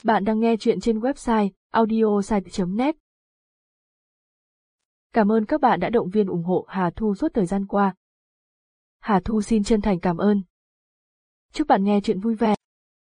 Bạn đang nghe chuyện trên website audiosite.net. Cảm ơn các bạn đã động viên ủng hộ Hà Thu suốt thời gian qua. Hà Thu xin chân thành cảm ơn. Chúc bạn nghe chuyện vui vẻ.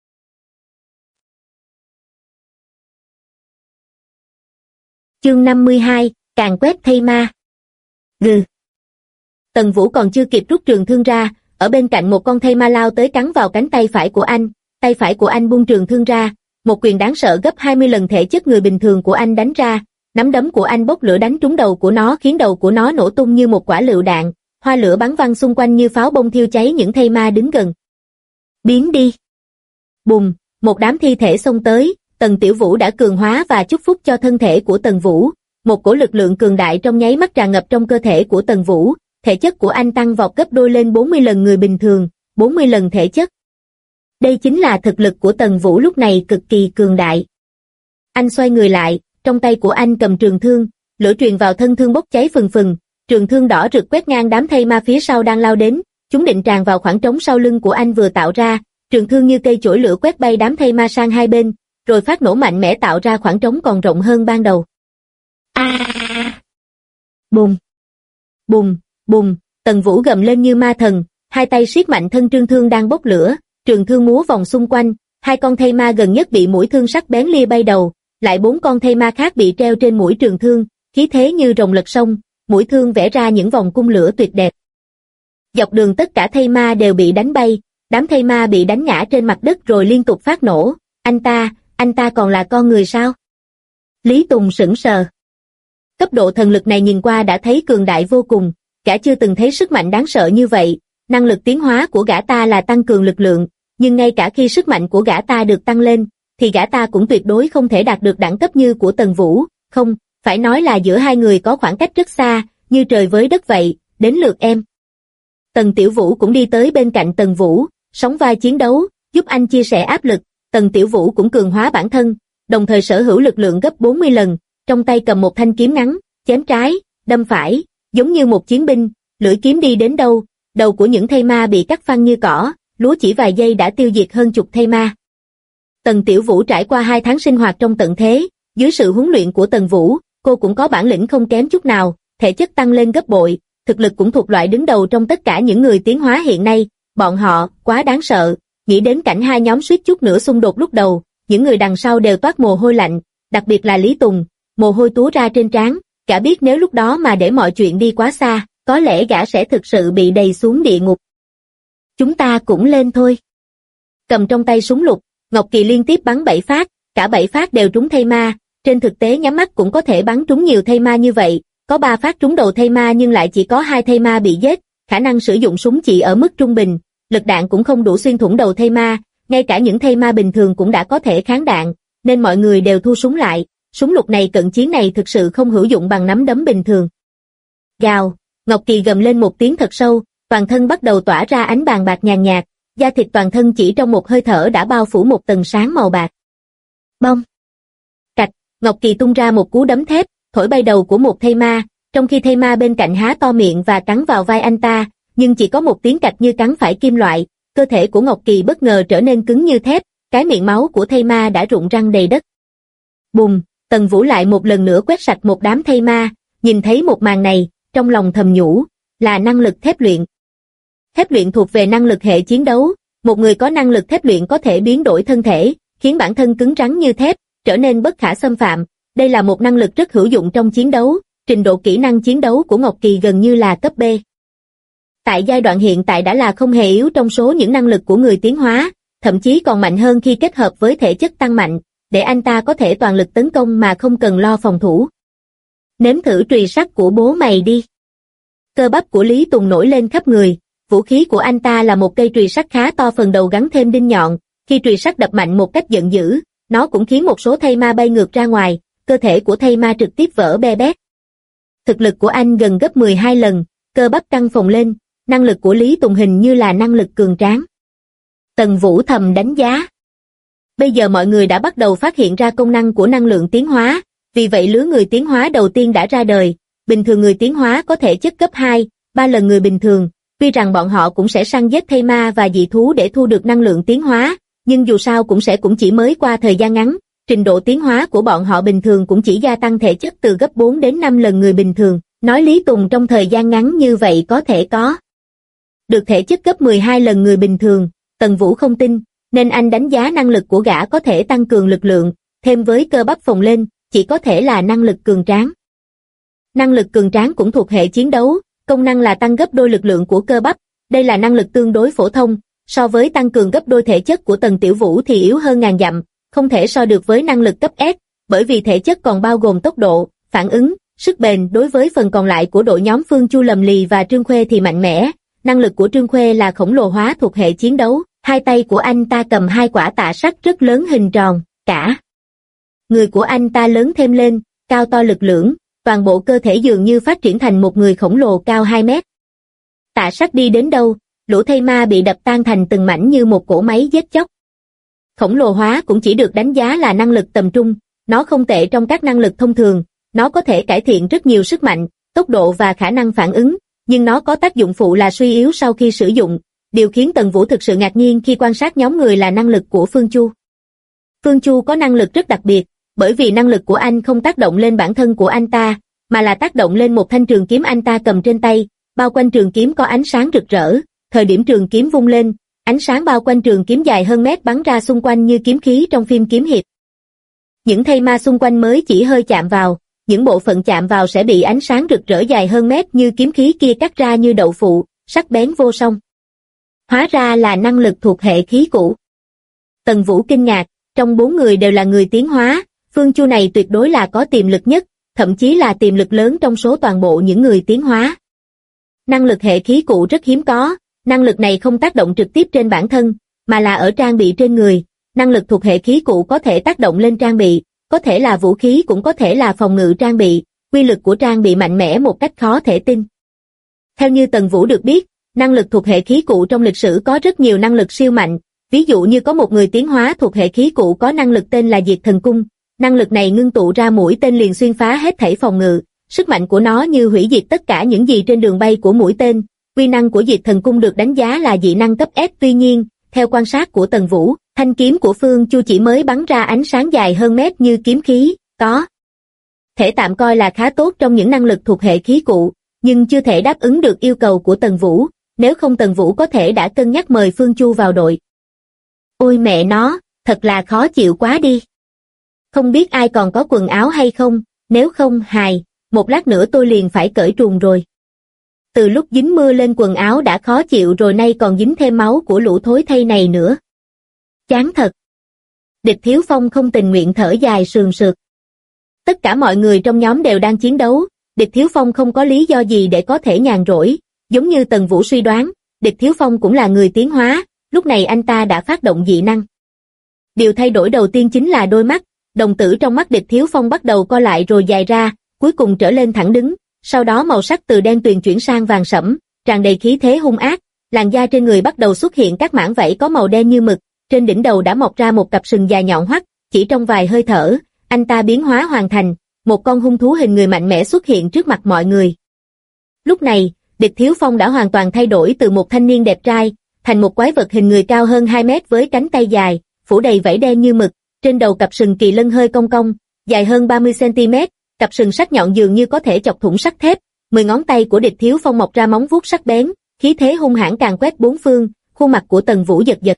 Chương 52, càng quét thây ma. Gừ. Tần Vũ còn chưa kịp rút trường thương ra, ở bên cạnh một con thây ma lao tới cắn vào cánh tay phải của anh, tay phải của anh buông trường thương ra, một quyền đáng sợ gấp 20 lần thể chất người bình thường của anh đánh ra, nắm đấm của anh bốc lửa đánh trúng đầu của nó khiến đầu của nó nổ tung như một quả lựu đạn, hoa lửa bắn văng xung quanh như pháo bông thiêu cháy những thây ma đứng gần. Biến đi. Bùng, một đám thi thể xông tới, Tần Tiểu Vũ đã cường hóa và chúc phúc cho thân thể của Tần Vũ, một cổ lực lượng cường đại trong nháy mắt tràn ngập trong cơ thể của Tần Vũ, thể chất của anh tăng vọt gấp đôi lên 40 lần người bình thường, 40 lần thể chất. Đây chính là thực lực của Tần Vũ lúc này cực kỳ cường đại. Anh xoay người lại, trong tay của anh cầm trường thương, lửa truyền vào thân thương bốc cháy phừng phừng, trường thương đỏ rực quét ngang đám thây ma phía sau đang lao đến, chúng định tràn vào khoảng trống sau lưng của anh vừa tạo ra, trường thương như cây chổi lửa quét bay đám thây ma sang hai bên, rồi phát nổ mạnh mẽ tạo ra khoảng trống còn rộng hơn ban đầu. Bùng, bùng, bùng, Tần Vũ gầm lên như ma thần, hai tay siết mạnh thân trường thương đang bốc lửa, trường thương múa vòng xung quanh, hai con thây ma gần nhất bị mũi thương sắc bén lia bay đầu, lại bốn con thây ma khác bị treo trên mũi trường thương, khí thế như rồng lật sông, mũi thương vẽ ra những vòng cung lửa tuyệt đẹp. Dọc đường tất cả thây ma đều bị đánh bay, đám thây ma bị đánh ngã trên mặt đất rồi liên tục phát nổ. Anh ta còn là con người sao? Lý Tùng sững sờ. Cấp độ thần lực này nhìn qua đã thấy cường đại vô cùng, gã chưa từng thấy sức mạnh đáng sợ như vậy. Năng lực tiến hóa của gã ta là tăng cường lực lượng, nhưng ngay cả khi sức mạnh của gã ta được tăng lên, thì gã ta cũng tuyệt đối không thể đạt được đẳng cấp như của Tần Vũ, không, phải nói là giữa hai người có khoảng cách rất xa, như trời với đất vậy. Đến lượt em. Tần Tiểu Vũ cũng đi tới bên cạnh Tần Vũ, sóng vai chiến đấu, giúp anh chia sẻ áp lực. Tần Tiểu Vũ cũng cường hóa bản thân, đồng thời sở hữu lực lượng gấp 40 lần, trong tay cầm một thanh kiếm ngắn, chém trái, đâm phải, giống như một chiến binh, lưỡi kiếm đi đến đâu, đầu của những thây ma bị cắt phăng như cỏ, lúa chỉ vài giây đã tiêu diệt hơn chục thây ma. Tần Tiểu Vũ trải qua 2 tháng sinh hoạt trong tận thế, dưới sự huấn luyện của Tần Vũ, cô cũng có bản lĩnh không kém chút nào, thể chất tăng lên gấp bội, thực lực cũng thuộc loại đứng đầu trong tất cả những người tiến hóa hiện nay, bọn họ quá đáng sợ. Nghĩ đến cảnh hai nhóm suýt chút nữa xung đột lúc đầu, những người đằng sau đều toát mồ hôi lạnh, đặc biệt là Lý Tùng, mồ hôi túa ra trên trán, gã biết nếu lúc đó mà để mọi chuyện đi quá xa, có lẽ gã sẽ thực sự bị đày xuống địa ngục. Chúng ta cũng lên thôi. Cầm trong tay súng lục, Ngọc Kỳ liên tiếp bắn 7 phát, cả 7 phát đều trúng thây ma, trên thực tế nhắm mắt cũng có thể bắn trúng nhiều thây ma như vậy, có 3 phát trúng đầu thây ma nhưng lại chỉ có 2 thây ma bị giết, khả năng sử dụng súng chỉ ở mức trung bình. Lực đạn cũng không đủ xuyên thủng đầu thây ma, ngay cả những thây ma bình thường cũng đã có thể kháng đạn, nên mọi người đều thu súng lại. Súng lục này cận chiến này thực sự không hữu dụng bằng nắm đấm bình thường. Gào, Ngọc Kỳ gầm lên một tiếng thật sâu, toàn thân bắt đầu tỏa ra ánh vàng bạc nhàn nhạt, da thịt toàn thân chỉ trong một hơi thở đã bao phủ một tầng sáng màu bạc. Bong! Cạch, Ngọc Kỳ tung ra một cú đấm thép, thổi bay đầu của một thây ma, trong khi thây ma bên cạnh há to miệng và cắn vào vai anh ta. Nhưng chỉ có một tiếng cạch như cắn phải kim loại, cơ thể của Ngọc Kỳ bất ngờ trở nên cứng như thép, cái miệng máu của thây ma đã rụng răng đầy đất. Bùm, Tần Vũ lại một lần nữa quét sạch một đám thây ma, nhìn thấy một màn này, trong lòng thầm nhủ, là năng lực thép luyện. Thép luyện thuộc về năng lực hệ chiến đấu, một người có năng lực thép luyện có thể biến đổi thân thể, khiến bản thân cứng rắn như thép, trở nên bất khả xâm phạm. Đây là một năng lực rất hữu dụng trong chiến đấu, trình độ kỹ năng chiến đấu của Ngọc Kỳ gần như là cấp B. Tại giai đoạn hiện tại đã là không hề yếu trong số những năng lực của người tiến hóa, thậm chí còn mạnh hơn khi kết hợp với thể chất tăng mạnh, để anh ta có thể toàn lực tấn công mà không cần lo phòng thủ. Nếm thử chùy sắt của bố mày đi. Cơ bắp của Lý Tùng nổi lên khắp người, vũ khí của anh ta là một cây chùy sắt khá to, phần đầu gắn thêm đinh nhọn, khi chùy sắt đập mạnh một cách giận dữ, nó cũng khiến một số thây ma bay ngược ra ngoài, cơ thể của thây ma trực tiếp vỡ be bét. Thực lực của anh gần gấp 12 lần, cơ bắp căng phồng lên. Năng lực của Lý Tùng hình như là năng lực cường tráng. Tần Vũ thầm đánh giá. Bây giờ mọi người đã bắt đầu phát hiện ra công năng của năng lượng tiến hóa, vì vậy lứa người tiến hóa đầu tiên đã ra đời. Bình thường người tiến hóa có thể chất gấp 2, 3 lần người bình thường, tuy rằng bọn họ cũng sẽ săn giết thây ma và dị thú để thu được năng lượng tiến hóa, nhưng dù sao cũng chỉ mới qua thời gian ngắn, trình độ tiến hóa của bọn họ bình thường cũng chỉ gia tăng thể chất từ gấp 4 đến 5 lần người bình thường, nói Lý Tùng trong thời gian ngắn như vậy có thể có được thể chất gấp 12 lần người bình thường, Tần Vũ không tin, nên anh đánh giá năng lực của gã có thể tăng cường lực lượng, thêm với cơ bắp phồng lên, chỉ có thể là năng lực cường tráng. Năng lực cường tráng cũng thuộc hệ chiến đấu, công năng là tăng gấp đôi lực lượng của cơ bắp, đây là năng lực tương đối phổ thông, so với tăng cường gấp đôi thể chất của Tần Tiểu Vũ thì yếu hơn ngàn dặm, không thể so được với năng lực cấp S, bởi vì thể chất còn bao gồm tốc độ, phản ứng, sức bền. Đối với phần còn lại của đội nhóm Phương Chu Lầm Lì và Trương Khuê thì mạnh mẽ, năng lực của Trương Khuê là khổng lồ hóa thuộc hệ chiến đấu, hai tay của anh ta cầm hai quả tạ sắt rất lớn hình tròn, cả người của anh ta lớn thêm lên, cao to lực lưỡng, toàn bộ cơ thể dường như phát triển thành một người khổng lồ cao 2 mét. Tạ sắt đi đến đâu, lũ thây ma bị đập tan thành từng mảnh như một cỗ máy giết chóc. Khổng lồ hóa cũng chỉ được đánh giá là năng lực tầm trung, nó không tệ trong các năng lực thông thường, nó có thể cải thiện rất nhiều sức mạnh, tốc độ và khả năng phản ứng, nhưng nó có tác dụng phụ là suy yếu sau khi sử dụng. Điều khiến Tần Vũ thực sự ngạc nhiên khi quan sát nhóm người là năng lực của Phương Chu. Phương Chu có năng lực rất đặc biệt, bởi vì năng lực của anh không tác động lên bản thân của anh ta, mà là tác động lên một thanh trường kiếm anh ta cầm trên tay, bao quanh trường kiếm có ánh sáng rực rỡ, thời điểm trường kiếm vung lên, ánh sáng bao quanh trường kiếm dài hơn mét bắn ra xung quanh như kiếm khí trong phim kiếm hiệp. Những thây ma xung quanh mới chỉ hơi chạm vào, những bộ phận chạm vào sẽ bị ánh sáng rực rỡ dài hơn mét như kiếm khí kia cắt ra như đậu phụ, sắc bén vô song. Hóa ra là năng lực thuộc hệ khí cụ. Tần Vũ kinh ngạc, trong 4 người đều là người tiến hóa, Phương Chu này tuyệt đối là có tiềm lực nhất, thậm chí là tiềm lực lớn trong số toàn bộ những người tiến hóa. Năng lực hệ khí cụ rất hiếm có, năng lực này không tác động trực tiếp trên bản thân, mà là ở trang bị trên người. Năng lực thuộc hệ khí cụ có thể tác động lên trang bị, có thể là vũ khí cũng có thể là phòng ngự trang bị, quy lực của trang bị mạnh mẽ một cách khó thể tin. Theo như Tần Vũ được biết, năng lực thuộc hệ khí cụ trong lịch sử có rất nhiều năng lực siêu mạnh, ví dụ như có một người tiến hóa thuộc hệ khí cụ có năng lực tên là Diệt Thần Cung, năng lực này ngưng tụ ra mũi tên liền xuyên phá hết thảy phòng ngự, sức mạnh của nó như hủy diệt tất cả những gì trên đường bay của mũi tên. Uy năng của Diệt Thần Cung được đánh giá là dị năng cấp S, tuy nhiên, theo quan sát của Tần Vũ, thanh kiếm của Phương Chu chỉ mới bắn ra ánh sáng dài hơn mét như kiếm khí, có thể tạm coi là khá tốt trong những năng lực thuộc hệ khí cụ, nhưng chưa thể đáp ứng được yêu cầu của Tần Vũ, nếu không Tần Vũ có thể đã cân nhắc mời Phương Chu vào đội. Ôi mẹ nó, thật là khó chịu quá đi. Không biết ai còn có quần áo hay không, nếu không hài, một lát nữa tôi liền phải cởi truồng rồi. Từ lúc dính mưa lên quần áo đã khó chịu rồi nay còn dính thêm máu của lũ thối thây này nữa. Chán thật. Địch Thiếu Phong không tình nguyện thở dài sườn sượt. Tất cả mọi người trong nhóm đều đang chiến đấu, Địch Thiếu Phong không có lý do gì để có thể nhàn rỗi, giống như Tần Vũ suy đoán, Địch Thiếu Phong cũng là người tiến hóa, lúc này anh ta đã phát động dị năng. Điều thay đổi đầu tiên chính là đôi mắt, đồng tử trong mắt Địch Thiếu Phong bắt đầu co lại rồi dài ra, cuối cùng trở lên thẳng đứng, sau đó màu sắc từ đen tuyền chuyển sang vàng sẫm, tràn đầy khí thế hung ác, làn da trên người bắt đầu xuất hiện các mảng vảy có màu đen như mực, trên đỉnh đầu đã mọc ra một cặp sừng dài nhọn hoắt, chỉ trong vài hơi thở, anh ta biến hóa hoàn thành, một con hung thú hình người mạnh mẽ xuất hiện trước mặt mọi người. Lúc này, Địch Thiếu Phong đã hoàn toàn thay đổi từ một thanh niên đẹp trai, thành một quái vật hình người cao hơn 2 mét với cánh tay dài, phủ đầy vảy đen như mực, trên đầu cặp sừng kỳ lân hơi cong cong, dài hơn 30 cm, cặp sừng sắc nhọn dường như có thể chọc thủng sắt thép, 10 ngón tay của Địch Thiếu Phong mọc ra móng vuốt sắc bén, khí thế hung hãn càn quét bốn phương, khuôn mặt của Tần Vũ giật giật.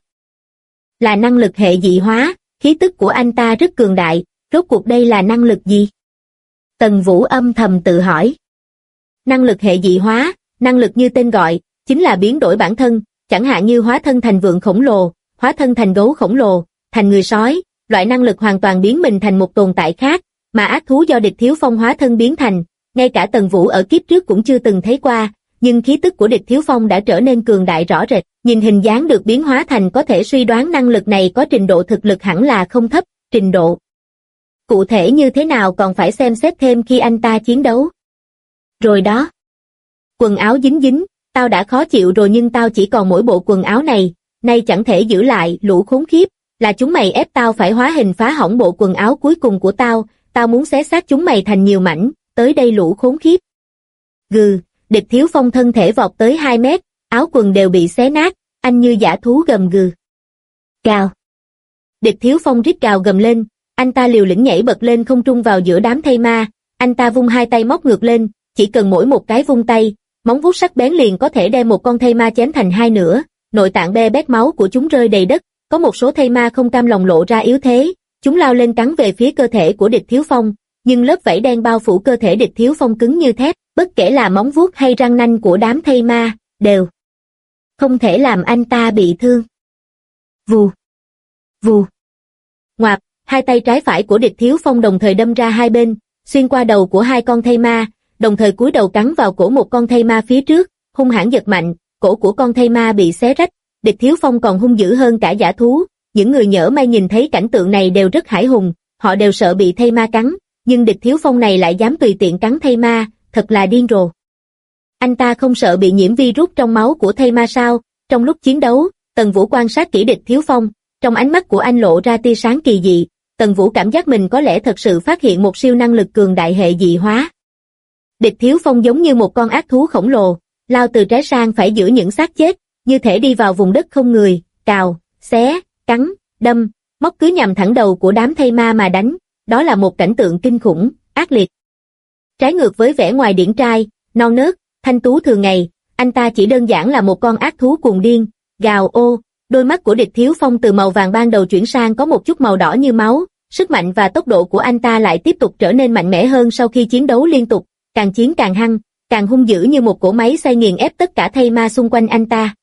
Là năng lực hệ dị hóa, khí tức của anh ta rất cường đại, rốt cuộc đây là năng lực gì? Tần Vũ âm thầm tự hỏi. Năng lực hệ dị hóa, năng lực như tên gọi, chính là biến đổi bản thân, chẳng hạn như hóa thân thành vượn khổng lồ, hóa thân thành gấu khổng lồ, thành người sói, loại năng lực hoàn toàn biến mình thành một tồn tại khác, mà ác thú do Địch Thiếu Phong hóa thân biến thành, ngay cả Tần Vũ ở kiếp trước cũng chưa từng thấy qua, nhưng khí tức của Địch Thiếu Phong đã trở nên cường đại rõ rệt, nhìn hình dáng được biến hóa thành có thể suy đoán năng lực này có trình độ thực lực hẳn là không thấp, trình độ cụ thể như thế nào còn phải xem xét thêm khi anh ta chiến đấu. Rồi đó. Quần áo dính dính, tao đã khó chịu rồi nhưng tao chỉ còn mỗi bộ quần áo này, nay chẳng thể giữ lại, lũ khốn khiếp, là chúng mày ép tao phải hóa hình phá hỏng bộ quần áo cuối cùng của tao, tao muốn xé xác chúng mày thành nhiều mảnh, tới đây lũ khốn khiếp. Gừ, Địch Thiếu Phong thân thể vọt tới 2 mét, áo quần đều bị xé nát, anh như dã thú gầm gừ. Cao. Địch Thiếu Phong rít gào gầm lên, anh ta liều lĩnh nhảy bật lên không trung vào giữa đám thây ma, anh ta vung hai tay móc ngược lên, chỉ cần mỗi một cái vung tay, móng vuốt sắc bén liền có thể đem một con thây ma chém thành hai nửa, nội tạng be bét máu của chúng rơi đầy đất, có một số thây ma không cam lòng lộ ra yếu thế, chúng lao lên cắn về phía cơ thể của Địch Thiếu Phong, nhưng lớp vảy đen bao phủ cơ thể Địch Thiếu Phong cứng như thép, bất kể là móng vuốt hay răng nanh của đám thây ma, đều không thể làm anh ta bị thương. Vù, vù, ngoạp, hai tay trái phải của Địch Thiếu Phong đồng thời đâm ra hai bên, xuyên qua đầu của hai con thây ma, đồng thời cúi đầu cắn vào cổ một con thây ma phía trước, hung hãn giật mạnh, cổ của con thây ma bị xé rách. Địch Thiếu Phong còn hung dữ hơn cả dã thú, những người nhỡ may nhìn thấy cảnh tượng này đều rất hãi hùng, họ đều sợ bị thây ma cắn, nhưng Địch Thiếu Phong này lại dám tùy tiện cắn thây ma, thật là điên rồ. Anh ta không sợ bị nhiễm virus trong máu của thây ma sao? Trong lúc chiến đấu, Tần Vũ quan sát kỹ Địch Thiếu Phong, trong ánh mắt của anh lộ ra tia sáng kỳ dị, Tần Vũ cảm giác mình có lẽ thật sự phát hiện một siêu năng lực cường đại hệ dị hóa. Địch Thiếu Phong giống như một con ác thú khổng lồ, lao từ trái sang phải giữa những xác chết, như thể đi vào vùng đất không người, cào, xé, cắn, đâm, móc cứ nhằm thẳng đầu của đám thây ma mà đánh, đó là một cảnh tượng kinh khủng, ác liệt. Trái ngược với vẻ ngoài điển trai, non nớt, thanh tú thường ngày, anh ta chỉ đơn giản là một con ác thú cuồng điên, gào ô, đôi mắt của Địch Thiếu Phong từ màu vàng ban đầu chuyển sang có một chút màu đỏ như máu, sức mạnh và tốc độ của anh ta lại tiếp tục trở nên mạnh mẽ hơn sau khi chiến đấu liên tục, càng chiến càng hăng, càng hung dữ như một cỗ máy xay nghiền ép tất cả thây ma xung quanh anh ta.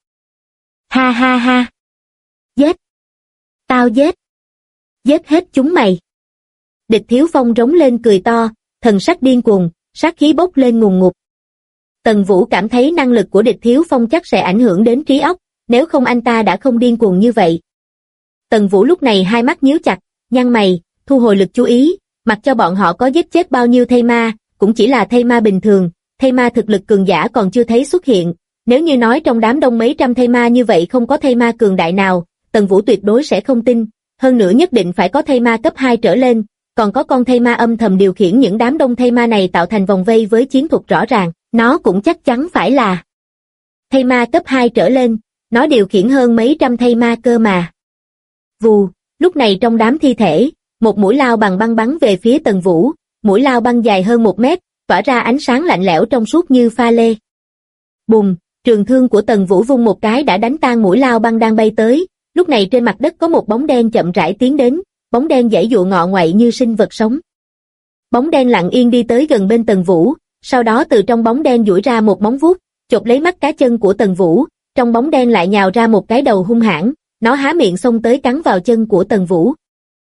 Ha ha ha! Giết! Tao giết! Giết hết chúng mày! Địch Thiếu Phong rống lên cười to, thần sắc điên cuồng, sát khí bốc lên ngùn ngụt. Tần Vũ cảm thấy năng lực của Địch Thiếu Phong chắc sẽ ảnh hưởng đến trí óc, nếu không anh ta đã không điên cuồng như vậy. Tần Vũ lúc này hai mắt nhíu chặt, nhăn mày, thu hồi lực chú ý, mặc cho bọn họ có giết chết bao nhiêu thây ma, cũng chỉ là thây ma bình thường, thây ma thực lực cường giả còn chưa thấy xuất hiện. Nếu như nói trong đám đông mấy trăm thây ma như vậy không có thây ma cường đại nào, Tần Vũ tuyệt đối sẽ không tin, hơn nữa nhất định phải có thây ma cấp 2 trở lên, còn có con thây ma âm thầm điều khiển những đám đông thây ma này tạo thành vòng vây với chiến thuật rõ ràng, nó cũng chắc chắn phải là thây ma cấp 2 trở lên, nó điều khiển hơn mấy trăm thây ma cơ mà. Vù, lúc này trong đám thi thể, một mũi lao bằng băng bắn về phía Tần Vũ, mũi lao băng dài hơn 1 mét, tỏa ra ánh sáng lạnh lẽo trong suốt như pha lê. Bùm, trường thương của Tần Vũ vung một cái đã đánh tan mũi lao băng đang bay tới, lúc này trên mặt đất có một bóng đen chậm rãi tiến đến, bóng đen giãy giụa ngọ ngoậy như sinh vật sống. Bóng đen lặng yên đi tới gần bên Tần Vũ, sau đó từ trong bóng đen duỗi ra một móng vuốt, chộp lấy mắt cá chân của Tần Vũ, trong bóng đen lại nhào ra một cái đầu hung hãn, nó há miệng xông tới cắn vào chân của Tần Vũ.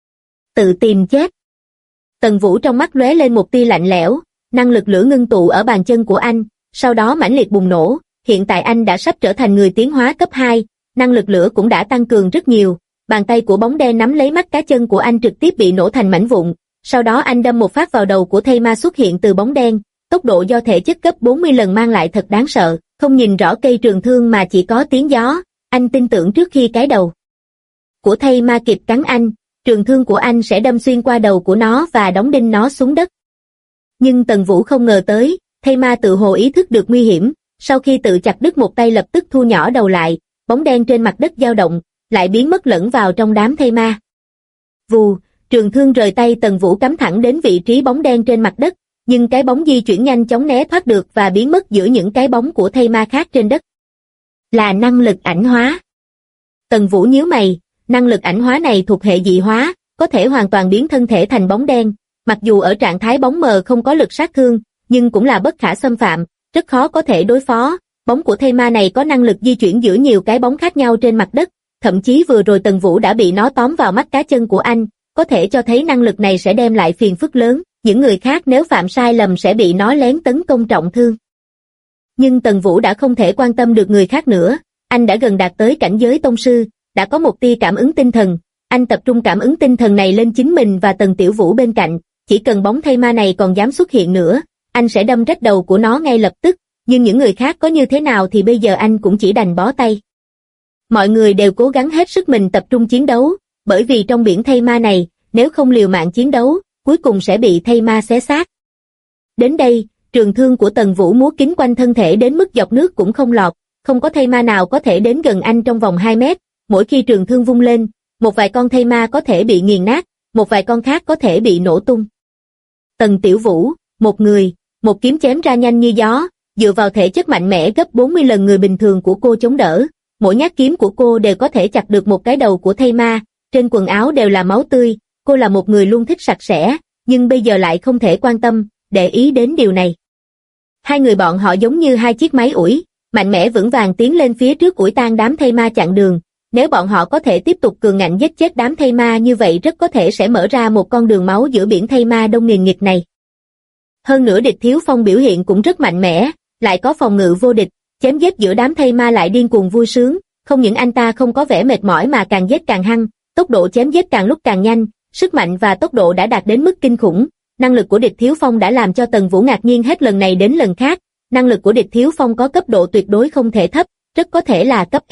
Tự tìm chết. Tần Vũ trong mắt lóe lên một tia lạnh lẽo, năng lực lửa ngưng tụ ở bàn chân của anh, sau đó mãnh liệt bùng nổ, hiện tại anh đã sắp trở thành người tiến hóa cấp 2, năng lực lửa cũng đã tăng cường rất nhiều, bàn tay của bóng đen nắm lấy mắt cá chân của anh trực tiếp bị nổ thành mảnh vụn, sau đó anh đâm một phát vào đầu của thây ma xuất hiện từ bóng đen, tốc độ do thể chất gấp 40 lần mang lại thật đáng sợ, không nhìn rõ cây trường thương mà chỉ có tiếng gió, anh tin tưởng trước khi cái đầu của thây ma kịp cắn anh, trường thương của anh sẽ đâm xuyên qua đầu của nó và đóng đinh nó xuống đất. Nhưng Tần Vũ không ngờ tới, thây ma tự hồ ý thức được nguy hiểm, sau khi tự chặt đứt một tay lập tức thu nhỏ đầu lại, bóng đen trên mặt đất dao động, lại biến mất lẫn vào trong đám thây ma. Vù, trường thương rời tay Tần Vũ cắm thẳng đến vị trí bóng đen trên mặt đất, nhưng cái bóng di chuyển nhanh chóng né thoát được và biến mất giữa những cái bóng của thây ma khác trên đất. Là năng lực ảnh hóa. Tần Vũ nhíu mày, năng lực ảnh hóa này thuộc hệ dị hóa, có thể hoàn toàn biến thân thể thành bóng đen, mặc dù ở trạng thái bóng mờ không có lực sát thương, nhưng cũng là bất khả xâm phạm, rất khó có thể đối phó. Bóng của thây ma này có năng lực di chuyển giữa nhiều cái bóng khác nhau trên mặt đất, thậm chí vừa rồi Tần Vũ đã bị nó tóm vào mắt cá chân của anh, có thể cho thấy năng lực này sẽ đem lại phiền phức lớn, những người khác nếu phạm sai lầm sẽ bị nó lén tấn công trọng thương. Nhưng Tần Vũ đã không thể quan tâm được người khác nữa, anh đã gần đạt tới cảnh giới tông sư, đã có một tia cảm ứng tinh thần, anh tập trung cảm ứng tinh thần này lên chính mình và Tần Tiểu Vũ bên cạnh, chỉ cần bóng thây ma này còn dám xuất hiện nữa, anh sẽ đâm rách đầu của nó ngay lập tức, nhưng những người khác có như thế nào thì bây giờ anh cũng chỉ đành bó tay. Mọi người đều cố gắng hết sức mình tập trung chiến đấu, bởi vì trong biển thây ma này, nếu không liều mạng chiến đấu, cuối cùng sẽ bị thây ma xé xác. Đến đây, trường thương của Tần Vũ múa kín quanh thân thể đến mức dọc nước cũng không lọt, không có thây ma nào có thể đến gần anh trong vòng 2 mét, mỗi khi trường thương vung lên, một vài con thây ma có thể bị nghiền nát, một vài con khác có thể bị nổ tung. Tần Tiểu Vũ, một người, một kiếm chém ra nhanh như gió, dựa vào thể chất mạnh mẽ gấp 40 lần người bình thường của cô chống đỡ, mỗi nhát kiếm của cô đều có thể chặt được một cái đầu của thây ma, trên quần áo đều là máu tươi, cô là một người luôn thích sạch sẽ, nhưng bây giờ lại không thể quan tâm, để ý đến điều này. Hai người bọn họ giống như hai chiếc máy ủi, mạnh mẽ vững vàng tiến lên phía trước ủi tan đám thây ma chặn đường, nếu bọn họ có thể tiếp tục cường ngạnh giết chết đám thây ma như vậy rất có thể sẽ mở ra một con đường máu giữa biển thây ma đông nghìn nghịt này. Hơn nữa Địch Thiếu Phong biểu hiện cũng rất mạnh mẽ, lại có phòng ngự vô địch, chém giết giữa đám thây ma lại điên cuồng vui sướng, không những anh ta không có vẻ mệt mỏi mà càng giết càng hăng, tốc độ chém giết càng lúc càng nhanh, sức mạnh và tốc độ đã đạt đến mức kinh khủng. Năng lực của Địch Thiếu Phong đã làm cho Tần Vũ ngạc nhiên hết lần này đến lần khác, năng lực của Địch Thiếu Phong có cấp độ tuyệt đối không thể thấp, rất có thể là cấp S.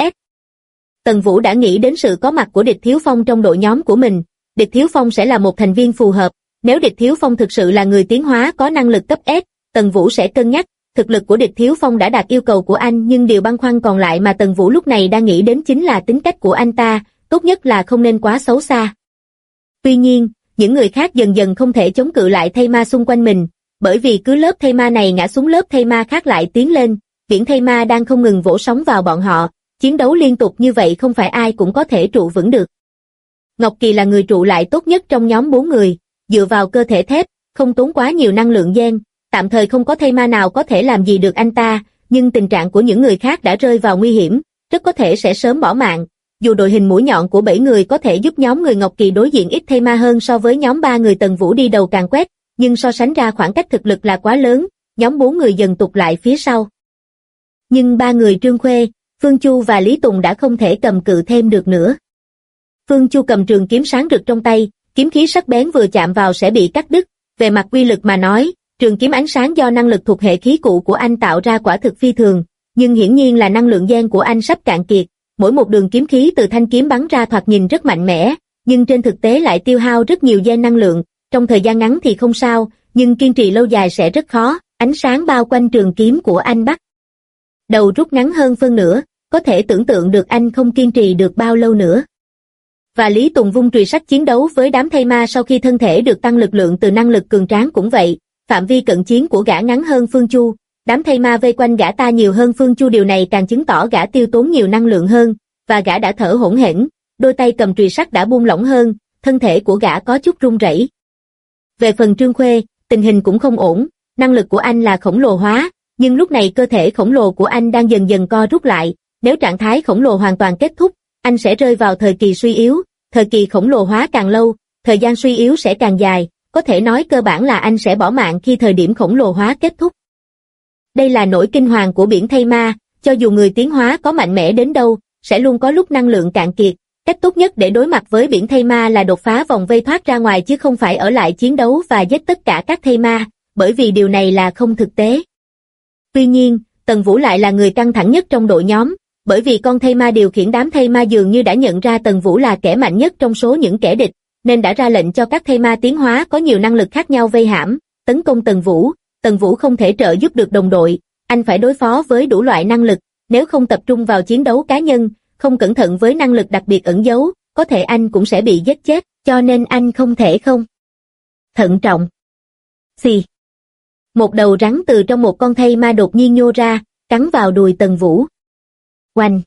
Tần Vũ đã nghĩ đến sự có mặt của Địch Thiếu Phong trong đội nhóm của mình, Địch Thiếu Phong sẽ là một thành viên phù hợp, nếu Địch Thiếu Phong thực sự là người tiến hóa có năng lực cấp S, Tần Vũ sẽ cân nhắc, thực lực của Địch Thiếu Phong đã đạt yêu cầu của anh nhưng điều băn khoăn còn lại mà Tần Vũ lúc này đang nghĩ đến chính là tính cách của anh ta, tốt nhất là không nên quá xấu xa. Tuy nhiên, những người khác dần dần không thể chống cự lại thây ma xung quanh mình, bởi vì cứ lớp thây ma này ngã xuống lớp thây ma khác lại tiến lên, biển thây ma đang không ngừng vỗ sóng vào bọn họ, chiến đấu liên tục như vậy không phải ai cũng có thể trụ vững được. Ngọc Kỳ là người trụ lại tốt nhất trong nhóm 4 người, dựa vào cơ thể thép, không tốn quá nhiều năng lượng gen, tạm thời không có thây ma nào có thể làm gì được anh ta, nhưng tình trạng của những người khác đã rơi vào nguy hiểm, rất có thể sẽ sớm bỏ mạng. Dù đội hình mũi nhọn của 7 người có thể giúp nhóm người Ngọc Kỳ đối diện ít thây ma hơn so với nhóm 3 người Tần Vũ đi đầu càng quét, nhưng so sánh ra khoảng cách thực lực là quá lớn, nhóm 4 người dần tụt lại phía sau. Nhưng 3 người Trương Khuê, Phương Chu và Lý Tùng đã không thể cầm cự thêm được nữa. Phương Chu cầm trường kiếm sáng rực trong tay, kiếm khí sắc bén vừa chạm vào sẽ bị cắt đứt, về mặt quy lực mà nói, trường kiếm ánh sáng do năng lực thuộc hệ khí cụ của anh tạo ra quả thực phi thường, nhưng hiển nhiên là năng lượng gen của anh sắp cạn kiệt, mỗi một đường kiếm khí từ thanh kiếm bắn ra thoạt nhìn rất mạnh mẽ, nhưng trên thực tế lại tiêu hao rất nhiều gen năng lượng, trong thời gian ngắn thì không sao, nhưng kiên trì lâu dài sẽ rất khó. Ánh sáng bao quanh trường kiếm của anh bắt đầu rút ngắn hơn phân nửa, có thể tưởng tượng được anh không kiên trì được bao lâu nữa. Và Lý Tùng vung chùy sắt chiến đấu với đám thây ma sau khi thân thể được tăng lực lượng từ năng lực cường tráng cũng vậy, phạm vi cận chiến của gã ngắn hơn Phương Chu, đám thây ma vây quanh gã ta nhiều hơn Phương Chu, điều này càng chứng tỏ gã tiêu tốn nhiều năng lượng hơn, và gã đã thở hổn hển, đôi tay cầm chùy sắt đã buông lỏng hơn, thân thể của gã có chút run rẩy. Về phần Trương Khuê, tình hình cũng không ổn, năng lực của anh là khổng lồ hóa, nhưng lúc này cơ thể khổng lồ của anh đang dần dần co rút lại, nếu trạng thái khổng lồ hoàn toàn kết thúc, anh sẽ rơi vào thời kỳ suy yếu, thời kỳ khổng lồ hóa càng lâu, thời gian suy yếu sẽ càng dài, có thể nói cơ bản là anh sẽ bỏ mạng khi thời điểm khổng lồ hóa kết thúc. Đây là nỗi kinh hoàng của biển thây ma, cho dù người tiến hóa có mạnh mẽ đến đâu, sẽ luôn có lúc năng lượng cạn kiệt, cách tốt nhất để đối mặt với biển thây ma là đột phá vòng vây thoát ra ngoài chứ không phải ở lại chiến đấu và giết tất cả các thây ma, bởi vì điều này là không thực tế. Tuy nhiên, Tần Vũ lại là người căng thẳng nhất trong đội nhóm, bởi vì con thây ma điều khiển đám thây ma dường như đã nhận ra Tần Vũ là kẻ mạnh nhất trong số những kẻ địch, nên đã ra lệnh cho các thây ma tiến hóa có nhiều năng lực khác nhau vây hãm, tấn công Tần Vũ. Tần Vũ không thể trợ giúp được đồng đội, anh phải đối phó với đủ loại năng lực, nếu không tập trung vào chiến đấu cá nhân, không cẩn thận với năng lực đặc biệt ẩn giấu, có thể anh cũng sẽ bị giết chết, cho nên anh không thể không thận trọng. Xì. Một đầu rắn từ trong một con thây ma đột nhiên nhô ra, cắn vào đùi Tần Vũ. Oanh!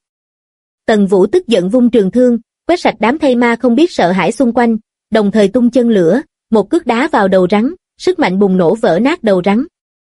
Tần Vũ tức giận vung trường thương, quét sạch đám thây ma không biết sợ hãi xung quanh, đồng thời tung chân lửa, một cước đá vào đầu rắn, sức mạnh bùng nổ vỡ nát đầu rắn.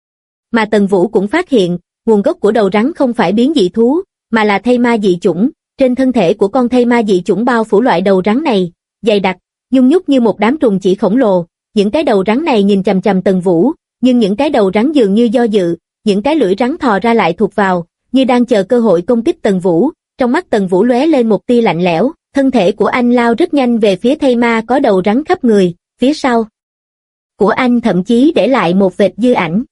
Mà Tần Vũ cũng phát hiện, nguồn gốc của đầu rắn không phải biến dị thú, mà là thây ma dị chủng, trên thân thể của con thây ma dị chủng bao phủ loại đầu rắn này, dày đặc, nhung nhúc như một đám trùng chỉ khổng lồ, những cái đầu rắn này nhìn chằm chằm Tần Vũ, nhưng những cái đầu rắn dường như do dự, những cái lưỡi rắn thò ra lại thuộc vào, như đang chờ cơ hội công kích Tần Vũ. Trong mắt Tần Vũ lóe lên một tia lạnh lẽo, thân thể của anh lao rất nhanh về phía thây ma có đầu rắn khắp người, phía sau của anh thậm chí để lại một vệt dư ảnh.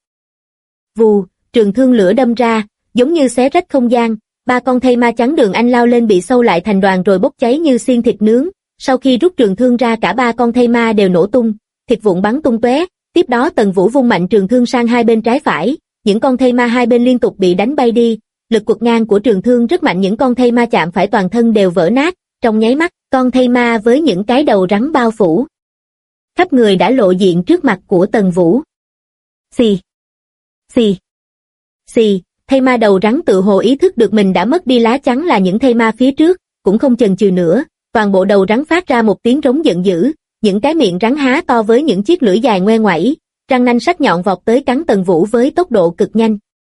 Vù, trường thương lửa đâm ra, giống như xé rách không gian, ba con thây ma chắn đường anh lao lên bị sâu lại thành đoàn rồi bốc cháy như xiên thịt nướng. Sau khi rút trường thương ra cả ba con thây ma đều nổ tung, thịt vụn bắn tung tóe. Tiếp đó Tần Vũ vung mạnh trường thương sang hai bên trái phải, những con thây ma hai bên liên tục bị đánh bay đi, lực quật ngang của trường thương rất mạnh, những con thây ma chạm phải toàn thân đều vỡ nát, trong nháy mắt, con thây ma với những cái đầu rắn bao phủ khắp người đã lộ diện trước mặt của Tần Vũ. Xì, xì, xì, thây ma đầu rắn tự hồ ý thức được mình đã mất đi lá chắn là những thây ma phía trước, cũng không chần chừ nữa, toàn bộ đầu rắn phát ra một tiếng rống giận dữ, những cái miệng rắn há to với những chiếc lưỡi dài ngoe ngoẩy, răng nanh sắc nhọn vọt tới cắn Tần Vũ với tốc độ cực nhanh.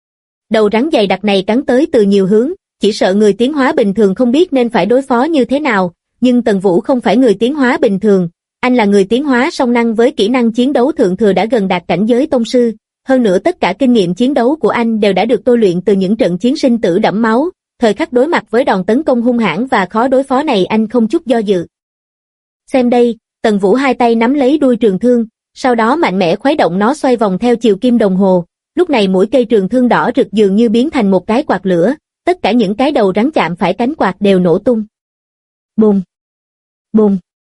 Đầu rắn dày đặc này cắn tới từ nhiều hướng, chỉ sợ người tiến hóa bình thường không biết nên phải đối phó như thế nào, nhưng Tần Vũ không phải người tiến hóa bình thường, anh là người tiến hóa song năng với kỹ năng chiến đấu thượng thừa đã gần đạt cảnh giới tông sư, hơn nữa tất cả kinh nghiệm chiến đấu của anh đều đã được tôi luyện từ những trận chiến sinh tử đẫm máu, thời khắc đối mặt với đòn tấn công hung hãn và khó đối phó này anh không chút do dự. Xem đây, Tần Vũ hai tay nắm lấy đuôi trường thương, sau đó mạnh mẽ khuấy động nó xoay vòng theo chiều kim đồng hồ, lúc này mỗi cây trường thương đỏ rực dường như biến thành một cái quạt lửa, tất cả những cái đầu rắn chạm phải cánh quạt đều nổ tung. Bùng, bùng,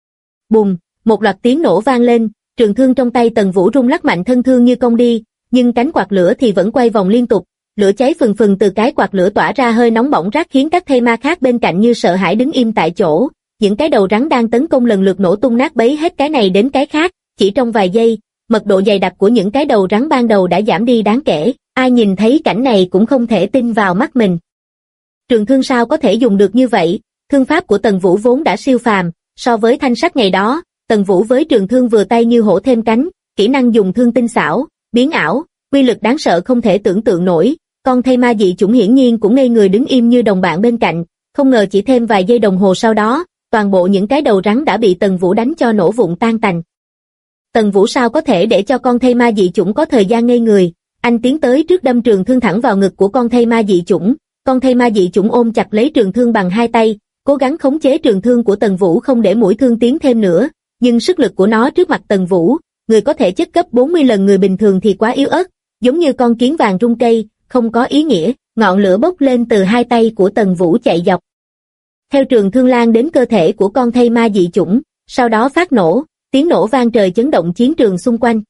bùng, một loạt tiếng nổ vang lên, trường thương trong tay Tần Vũ rung lắc mạnh thân thương như cong đi, nhưng cánh quạt lửa thì vẫn quay vòng liên tục, lửa cháy phừng phừng từ cái quạt lửa tỏa ra hơi nóng bỏng rát khiến các thây ma khác bên cạnh như sợ hãi đứng im tại chỗ, những cái đầu rắn đang tấn công lần lượt nổ tung nát bấy hết cái này đến cái khác, chỉ trong vài giây, mật độ dày đặc của những cái đầu rắn ban đầu đã giảm đi đáng kể, ai nhìn thấy cảnh này cũng không thể tin vào mắt mình. Trường thương sao có thể dùng được như vậy, thương pháp của Tần Vũ vốn đã siêu phàm, so với thanh sắt ngày đó, Tần Vũ với trường thương vừa tay như hổ thêm cánh, kỹ năng dùng thương tinh xảo, biến ảo, quy lực đáng sợ không thể tưởng tượng nổi, con thây ma dị chủng hiển nhiên cũng ngây người đứng im như đồng bạn bên cạnh, không ngờ chỉ thêm vài giây đồng hồ sau đó, toàn bộ những cái đầu rắn đã bị Tần Vũ đánh cho nổ vụn tan tành. Tần Vũ sao có thể để cho con thây ma dị chủng có thời gian ngây người, anh tiến tới trước đâm trường thương thẳng vào ngực của con thây ma dị chủng, con thây ma dị chủng ôm chặt lấy trường thương bằng hai tay, cố gắng khống chế trường thương của Tần Vũ không để mũi thương tiến thêm nữa, nhưng sức lực của nó trước mặt Tần Vũ, người có thể chất gấp 40 lần người bình thường thì quá yếu ớt, giống như con kiến vàng rung cây, không có ý nghĩa, ngọn lửa bốc lên từ hai tay của Tần Vũ chạy dọc theo trường thương lan đến cơ thể của con thây ma dị chủng, sau đó phát nổ, tiếng nổ vang trời chấn động chiến trường xung quanh.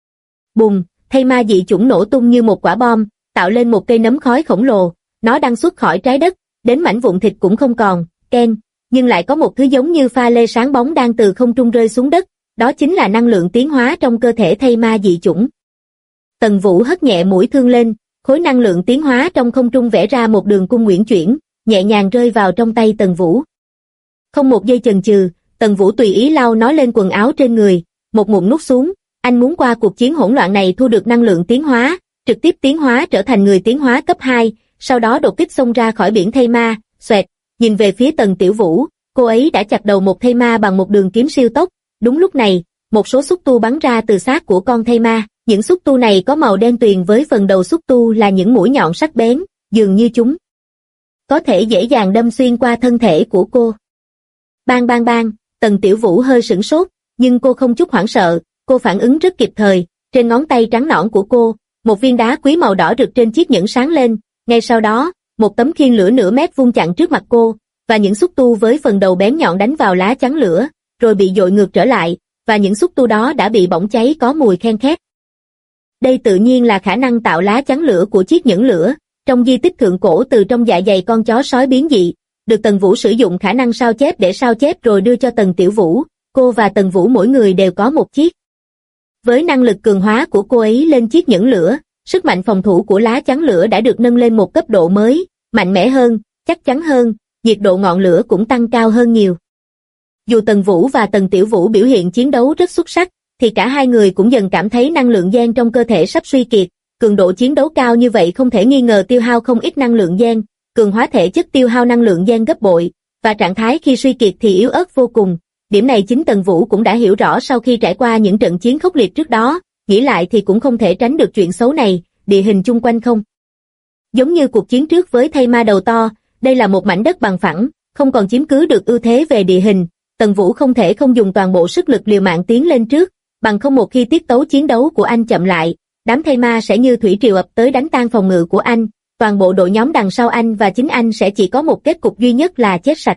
Bùng, thây ma dị chủng nổ tung như một quả bom, tạo lên một cây nấm khói khổng lồ, nó đang xuất khỏi trái đất, đến mảnh vụn thịt cũng không còn, keng, nhưng lại có một thứ giống như pha lê sáng bóng đang từ không trung rơi xuống đất, đó chính là năng lượng tiến hóa trong cơ thể thây ma dị chủng. Tần Vũ hất nhẹ mũi thương lên, khối năng lượng tiến hóa trong không trung vẽ ra một đường cung uyển chuyển, nhẹ nhàng rơi vào trong tay Tần Vũ. Không một giây chần chừ, Tần Vũ tùy ý lau nó lên quần áo trên người, một ngụm nuốt xuống, anh muốn qua cuộc chiến hỗn loạn này thu được năng lượng tiến hóa, trực tiếp tiến hóa trở thành người tiến hóa cấp 2, sau đó đột kích xông ra khỏi biển thây ma, xoẹt, nhìn về phía Tần Tiểu Vũ, cô ấy đã chặt đầu một thây ma bằng một đường kiếm siêu tốc, đúng lúc này, một số xúc tu bắn ra từ xác của con thây ma, những xúc tu này có màu đen tuyền với phần đầu xúc tu là những mũi nhọn sắc bén, dường như chúng có thể dễ dàng đâm xuyên qua thân thể của cô. Bang bang bang, Tần Tiểu Vũ hơi sửng sốt, nhưng cô không chút hoảng sợ, cô phản ứng rất kịp thời, trên ngón tay trắng nõn của cô, một viên đá quý màu đỏ rực trên chiếc nhẫn sáng lên, ngay sau đó, một tấm khiên lửa nửa mét vung chặn trước mặt cô, và những xúc tu với phần đầu bén nhọn đánh vào lá chắn lửa, rồi bị dội ngược trở lại, và những xúc tu đó đã bị bỏng cháy có mùi khen khét. Đây tự nhiên là khả năng tạo lá chắn lửa của chiếc nhẫn lửa, trong di tích thượng cổ từ trong dạ dày con chó sói biến dị, được Tần Vũ sử dụng khả năng sao chép để sao chép rồi đưa cho Tần Tiểu Vũ, cô và Tần Vũ mỗi người đều có một chiếc. Với năng lực cường hóa của cô ấy lên chiếc nhẫn lửa, sức mạnh phòng thủ của lá chắn lửa đã được nâng lên một cấp độ mới, mạnh mẽ hơn, chắc chắn hơn, nhiệt độ ngọn lửa cũng tăng cao hơn nhiều. Dù Tần Vũ và Tần Tiểu Vũ biểu hiện chiến đấu rất xuất sắc, thì cả hai người cũng dần cảm thấy năng lượng gen trong cơ thể sắp suy kiệt, cường độ chiến đấu cao như vậy không thể nghi ngờ tiêu hao không ít năng lượng gen, cường hóa thể chất tiêu hao năng lượng gen gấp bội, và trạng thái khi suy kiệt thì yếu ớt vô cùng. Điểm này chính Tần Vũ cũng đã hiểu rõ sau khi trải qua những trận chiến khốc liệt trước đó, nghĩ lại thì cũng không thể tránh được chuyện xấu này, địa hình chung quanh không giống như cuộc chiến trước với thây ma đầu to, đây là một mảnh đất bằng phẳng, không còn chiếm cứ được ưu thế về địa hình, Tần Vũ không thể không dùng toàn bộ sức lực liều mạng tiến lên trước, bằng không một khi tiết tấu chiến đấu của anh chậm lại, đám thây ma sẽ như thủy triều ập tới đánh tan phòng ngự của anh, toàn bộ đội nhóm đằng sau anh và chính anh sẽ chỉ có một kết cục duy nhất là chết sạch.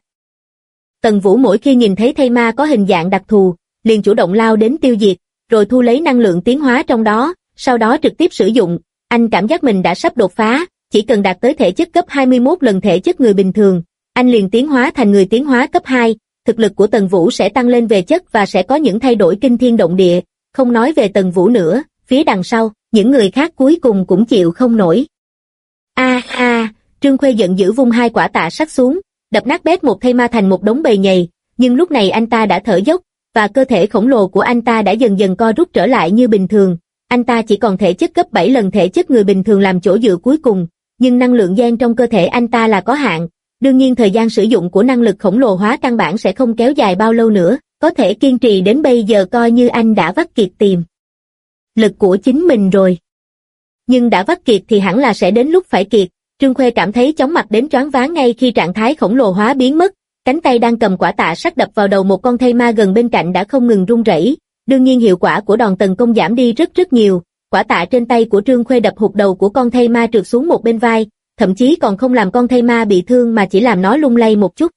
Tần Vũ mỗi khi nhìn thấy thây ma có hình dạng đặc thù, liền chủ động lao đến tiêu diệt, rồi thu lấy năng lượng tiến hóa trong đó, sau đó trực tiếp sử dụng, anh cảm giác mình đã sắp đột phá, chỉ cần đạt tới thể chất cấp 21 lần thể chất người bình thường, anh liền tiến hóa thành người tiến hóa cấp 2, thực lực của Tần Vũ sẽ tăng lên về chất và sẽ có những thay đổi kinh thiên động địa, không nói về Tần Vũ nữa, phía đằng sau, những người khác cuối cùng cũng chịu không nổi. Trương Khuê giận dữ vung hai quả tạ sắt xuống, đập nát bét một thây ma thành một đống bầy nhầy, nhưng lúc này anh ta đã thở dốc, và cơ thể khổng lồ của anh ta đã dần dần co rút trở lại như bình thường. Anh ta chỉ còn thể chất gấp 7 lần thể chất người bình thường làm chỗ dựa cuối cùng, nhưng năng lượng gen trong cơ thể anh ta là có hạn, đương nhiên thời gian sử dụng của năng lực khổng lồ hóa căn bản sẽ không kéo dài bao lâu nữa, có thể kiên trì đến bây giờ coi như anh đã vắt kiệt tiềm lực của chính mình rồi. Nhưng đã vắt kiệt thì hẳn là sẽ đến lúc phải kiệt. Trương Khuê cảm thấy chóng mặt đến choáng váng ngay khi trạng thái khổng lồ hóa biến mất, cánh tay đang cầm quả tạ sắt đập vào đầu một con thây ma gần bên cạnh đã không ngừng run rẩy. Đương nhiên hiệu quả của đòn tấn công giảm đi rất nhiều, quả tạ trên tay của Trương Khuê đập hụt đầu của con thây ma trượt xuống một bên vai, thậm chí còn không làm con thây ma bị thương mà chỉ làm nó lung lay một chút.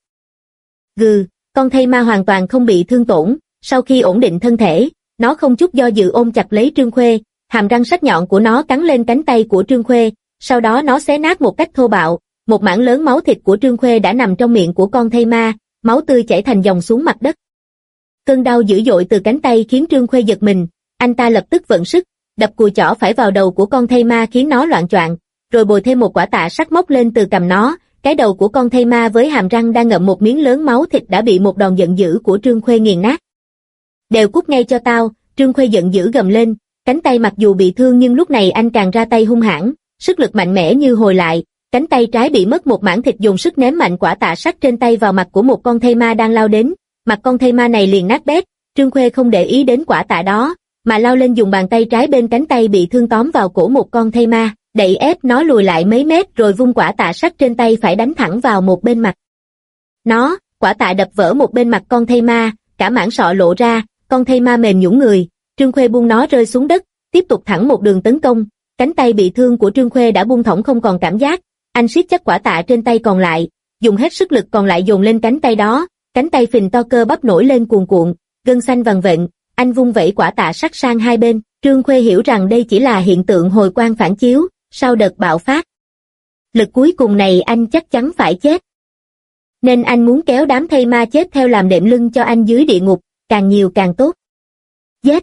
Con thây ma hoàn toàn không bị thương tổn, sau khi ổn định thân thể, nó không chút do dự ôm chặt lấy Trương Khuê, hàm răng sắc nhọn của nó cắn lên cánh tay của Trương Khuê, sau đó nó xé nát một cách thô bạo, một mảng lớn máu thịt của Trương Khuê đã nằm trong miệng của con thây ma, máu tươi chảy thành dòng xuống mặt đất. Cơn đau dữ dội từ cánh tay khiến Trương Khuê giật mình, anh ta lập tức vận sức, đập cùi chỏ phải vào đầu của con thây ma khiến nó loạng choạng, rồi bồi thêm một quả tạ sắt móc lên từ cằm nó, cái đầu của con thây ma với hàm răng đang ngậm một miếng lớn máu thịt đã bị một đòn giận dữ của Trương Khuê nghiền nát. Đều cút ngay cho tao, Trương Khuê giận dữ gầm lên, cánh tay mặc dù bị thương nhưng lúc này anh càng ra tay hung hãn, sức lực mạnh mẽ như hồi lại, cánh tay trái bị mất một mảng thịt dùng sức ném mạnh quả tạ sắt trên tay vào mặt của một con thây ma đang lao đến, mặt con thây ma này liền nát bét. Trương Khuê không để ý đến quả tạ đó, mà lao lên dùng bàn tay trái bên cánh tay bị thương tóm vào cổ một con thây ma, đẩy ép nó lùi lại mấy mét rồi vung quả tạ sắt trên tay phải đánh thẳng vào một bên mặt. Quả tạ đập vỡ một bên mặt con thây ma, cả mảng sọ lộ ra, con thây ma mềm nhũn người, Trương Khuê buông nó rơi xuống đất, tiếp tục thẳng một đường tấn công, cánh tay bị thương của Trương Khuê đã buông thõng không còn cảm giác, anh siết chặt quả tạ trên tay còn lại, dùng hết sức lực còn lại dồn lên cánh tay đó, cánh tay phình to cơ bắp nổi lên cuồn cuộn, gân xanh vằn vện, anh vung vẩy quả tạ sắt sang hai bên, Trương Khuê hiểu rằng đây chỉ là hiện tượng hồi quang phản chiếu, sau đợt bạo phát lực cuối cùng này anh chắc chắn phải chết. Nên anh muốn kéo đám thây ma chết theo làm đệm lưng cho anh dưới địa ngục, càng nhiều càng tốt. Giết!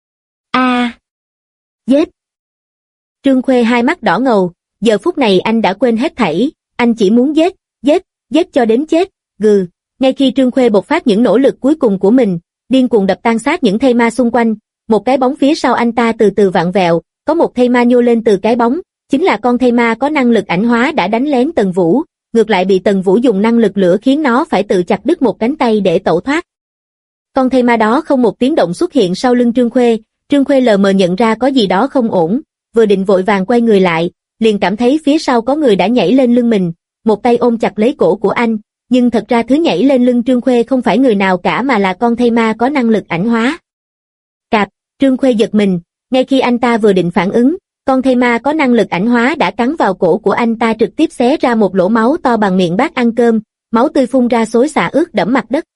Giết! Trương Khuê hai mắt đỏ ngầu, giờ phút này anh đã quên hết thảy, anh chỉ muốn giết cho đến chết. Ngay khi Trương Khuê bộc phát những nỗ lực cuối cùng của mình, điên cuồng đập tan xác những thây ma xung quanh, một cái bóng phía sau anh ta từ từ vặn vẹo, có một thây ma nhô lên từ cái bóng, chính là con thây ma có năng lực ảnh hóa đã đánh lén Tần Vũ, ngược lại bị Tần Vũ dùng năng lực lửa khiến nó phải tự chặt đứt một cánh tay để tẩu thoát. Con thây ma đó không một tiếng động xuất hiện sau lưng Trương Khuê lờ mờ nhận ra có gì đó không ổn, vừa định vội vàng quay người lại, liền cảm thấy phía sau có người đã nhảy lên lưng mình, một tay ôm chặt lấy cổ của anh, nhưng thật ra thứ nhảy lên lưng Trương Khuê không phải người nào cả mà là con thây ma có năng lực ảnh hóa. Cạp, Trương Khuê giật mình, ngay khi anh ta vừa định phản ứng, con thây ma có năng lực ảnh hóa đã cắn vào cổ của anh ta trực tiếp xé ra một lỗ máu to bằng miệng bát ăn cơm, máu tươi phun ra xối xả ướt đẫm mặt đất.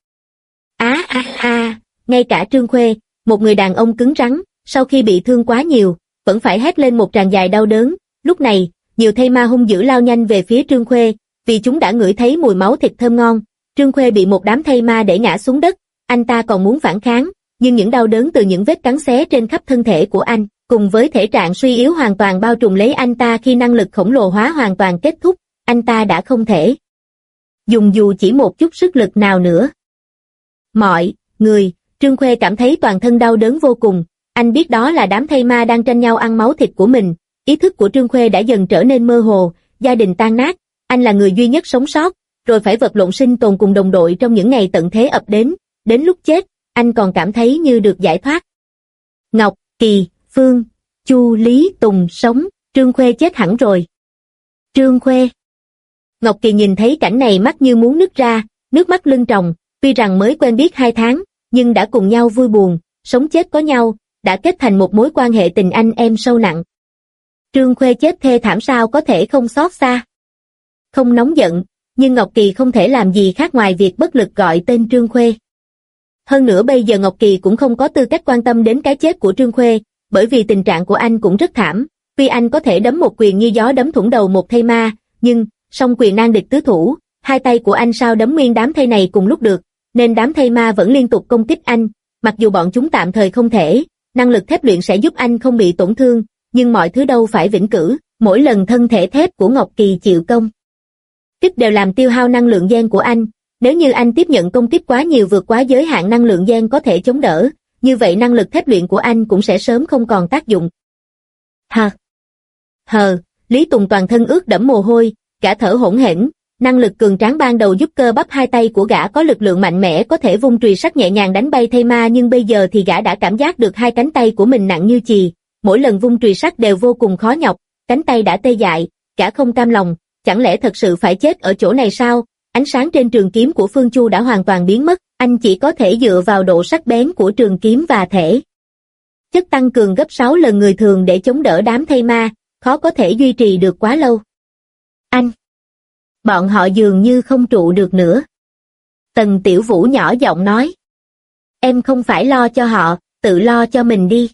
Ngay cả Trương Khuê, một người đàn ông cứng rắn, sau khi bị thương quá nhiều, vẫn phải hét lên một tràng dài đau đớn. Lúc này, nhiều thây ma hung dữ lao nhanh về phía Trương Khuê, vì chúng đã ngửi thấy mùi máu thịt thơm ngon. Trương Khuê bị một đám thây ma đẩy ngã xuống đất, anh ta còn muốn phản kháng, nhưng những đau đớn từ những vết cắn xé trên khắp thân thể của anh, cùng với thể trạng suy yếu hoàn toàn bao trùm lấy anh ta khi năng lực khổng lồ hóa hoàn toàn kết thúc, anh ta đã không thể dùng dù chỉ một chút sức lực nào nữa. Mọi người, Trương Khuê cảm thấy toàn thân đau đớn vô cùng, anh biết đó là đám thây ma đang tranh nhau ăn máu thịt của mình, ý thức của Trương Khuê đã dần trở nên mơ hồ, gia đình tan nát, anh là người duy nhất sống sót, rồi phải vật lộn sinh tồn cùng đồng đội trong những ngày tận thế ập đến lúc chết, anh còn cảm thấy như được giải thoát. Ngọc, Kỳ, Phương, Chu, Lý, Tùng sống, Trương Khuê chết hẳn rồi. Trương Khuê. Ngọc Kỳ nhìn thấy cảnh này mắt như muốn nứt ra, nước mắt lưng tròng, tuy rằng mới quen biết 2 tháng, nhưng đã cùng nhau vui buồn, sống chết có nhau, đã kết thành một mối quan hệ tình anh em sâu nặng. Trương Khuê chết thê thảm sao có thể không xót xa, không nóng giận, nhưng Ngọc Kỳ không thể làm gì khác ngoài việc bất lực gọi tên Trương Khuê. Hơn nữa bây giờ Ngọc Kỳ cũng không có tư cách quan tâm đến cái chết của Trương Khuê, bởi vì tình trạng của anh cũng rất thảm, tuy anh có thể đấm một quyền như gió đấm thủng đầu một thây ma, nhưng song quyền nan địch tứ thủ, 2 tay của anh sao đấm nguyên đám thây này cùng lúc được, nên đám thây ma vẫn liên tục công kích anh, mặc dù bọn chúng tạm thời không thể, năng lực thép luyện sẽ giúp anh không bị tổn thương, nhưng mọi thứ đâu phải vĩnh cửu, mỗi lần thân thể thép của Ngọc Kỳ chịu công kích đều làm tiêu hao năng lượng gen của anh, nếu như anh tiếp nhận công kích quá nhiều vượt quá giới hạn năng lượng gen có thể chống đỡ, như vậy năng lực thép luyện của anh cũng sẽ sớm không còn tác dụng. Lý Tùng toàn thân ướt đẫm mồ hôi, gã thở hổn hển, năng lực cường tráng ban đầu giúp cơ bắp hai tay của gã có lực lượng mạnh mẽ có thể vung chùy sắt nhẹ nhàng đánh bay thây ma, nhưng bây giờ thì gã đã cảm giác được hai cánh tay của mình nặng như chì, mỗi lần vung chùy sắt đều vô cùng khó nhọc, cánh tay đã tê dại, gã không cam lòng, chẳng lẽ thật sự phải chết ở chỗ này sao? Ánh sáng trên trường kiếm của Phương Chu đã hoàn toàn biến mất, anh chỉ có thể dựa vào độ sắc bén của trường kiếm và thể chất tăng cường gấp 6 lần người thường để chống đỡ đám thây ma, khó có thể duy trì được quá lâu. Bọn họ dường như không trụ được nữa. Tần Tiểu Vũ nhỏ giọng nói. Em không phải lo cho họ, tự lo cho mình đi.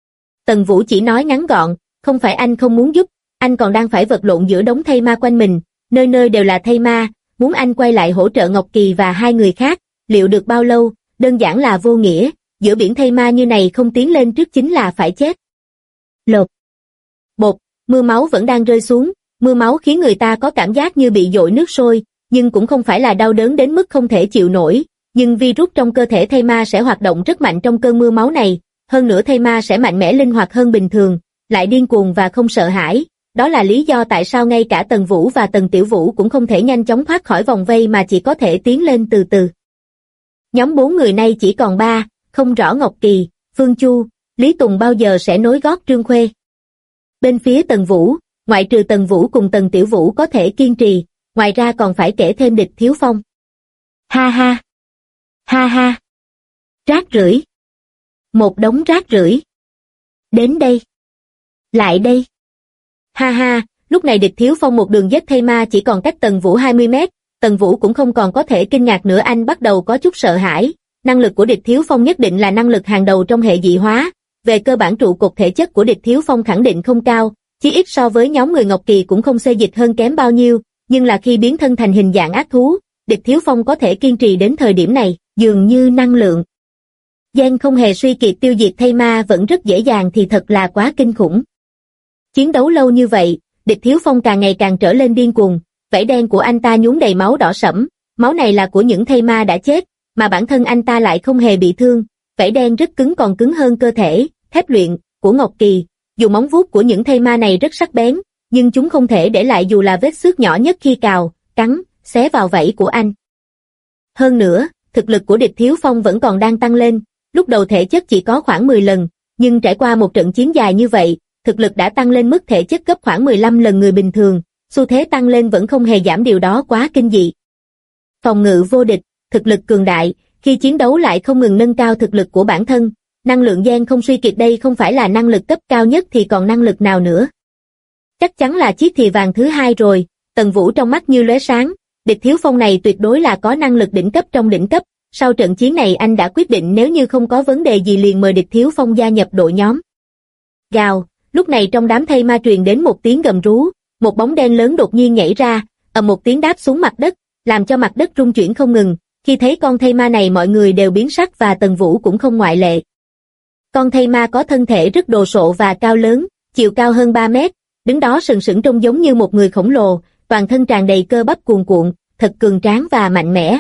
Tần Vũ chỉ nói ngắn gọn, không phải anh không muốn giúp, anh còn đang phải vật lộn giữa đống thây ma quanh mình, nơi nơi đều là thây ma, muốn anh quay lại hỗ trợ Ngọc Kỳ và hai người khác, liệu được bao lâu, đơn giản là vô nghĩa, giữa biển thây ma như này không tiến lên trước chính là phải chết. Lột. Bột, mưa máu vẫn đang rơi xuống, mưa máu khiến người ta có cảm giác như bị dội nước sôi, nhưng cũng không phải là đau đớn đến mức không thể chịu nổi, nhưng virus trong cơ thể thây ma sẽ hoạt động rất mạnh trong cơn mưa máu này, hơn nữa thây ma sẽ mạnh mẽ linh hoạt hơn bình thường, lại điên cuồng và không sợ hãi, đó là lý do tại sao ngay cả Tần Vũ và Tần Tiểu Vũ cũng không thể nhanh chóng thoát khỏi vòng vây mà chỉ có thể tiến lên từ từ. Nhóm 4 người nay chỉ còn 3, không rõ Ngọc Kỳ, Phương Chu, Lý Tùng bao giờ sẽ nối gót Trương Khuê. Bên phía Tần Vũ, ngoại trừ Tần Vũ cùng Tần Tiểu Vũ có thể kiên trì, ngoài ra còn phải kể thêm Địch Thiếu Phong. Ha ha! Ha ha! Rác rưởi! Một đống rác rưởi! Đến đây! Lại đây! Ha ha! Lúc này Địch Thiếu Phong một đường giết thây ma chỉ còn cách Tần Vũ 20 mét, Tần Vũ cũng không còn có thể kinh ngạc nữa, anh bắt đầu có chút sợ hãi, năng lực của Địch Thiếu Phong nhất định là năng lực hàng đầu trong hệ dị hóa, về cơ bản trụ cột thể chất của Địch Thiếu Phong khẳng định không cao, chí ít so với nhóm người Ngọc Kỳ cũng không xê dịch hơn kém bao nhiêu, nhưng là khi biến thân thành hình dạng ác thú, Địch Thiếu Phong có thể kiên trì đến thời điểm này, dường như năng lượng gen không hề suy kiệt tiêu diệt thây ma vẫn rất dễ dàng thì thật là quá kinh khủng. Chiến đấu lâu như vậy, Địch Thiếu Phong càng ngày càng trở lên điên cuồng, vảy đen của anh ta nhuốm đầy máu đỏ sẫm, máu này là của những thây ma đã chết, mà bản thân anh ta lại không hề bị thương, vảy đen rất cứng, còn cứng hơn cơ thể thép luyện của Ngọc Kỳ. Dù móng vuốt của những thây ma này rất sắc bén, nhưng chúng không thể để lại dù là vết xước nhỏ nhất khi cào, cắn, xé vào vảy của anh. Hơn nữa, thực lực của Địch Thiếu Phong vẫn còn đang tăng lên, lúc đầu thể chất chỉ có khoảng 10 lần, nhưng trải qua một trận chiến dài như vậy, thực lực đã tăng lên mức thể chất gấp khoảng 15 lần người bình thường, xu thế tăng lên vẫn không hề giảm, điều đó quá kinh dị. Phòng ngự vô địch, thực lực cường đại, khi chiến đấu lại không ngừng nâng cao thực lực của bản thân, năng lượng gen không suy kiệt, đây không phải là năng lực cấp cao nhất thì còn năng lực nào nữa. Chắc chắn là chiếc thìa vàng thứ hai rồi, Tần Vũ trong mắt như lóe sáng, Địch Thiếu Phong này tuyệt đối là có năng lực đỉnh cấp trong đỉnh cấp, sau trận chiến này anh đã quyết định nếu như không có vấn đề gì liền mời Địch Thiếu Phong gia nhập đội nhóm. Gào, lúc này trong đám thây ma truyền đến một tiếng gầm rú, một bóng đen lớn đột nhiên nhảy ra, ầm một tiếng đáp xuống mặt đất, làm cho mặt đất rung chuyển không ngừng, khi thấy con thây ma này mọi người đều biến sắc và Tần Vũ cũng không ngoại lệ. Con thây ma có thân thể rất đồ sộ và cao lớn, chiều cao hơn 3 mét, đứng đó sừng sững trông giống như một người khổng lồ, toàn thân tràn đầy cơ bắp cuồn cuộn, thật cường tráng và mạnh mẽ.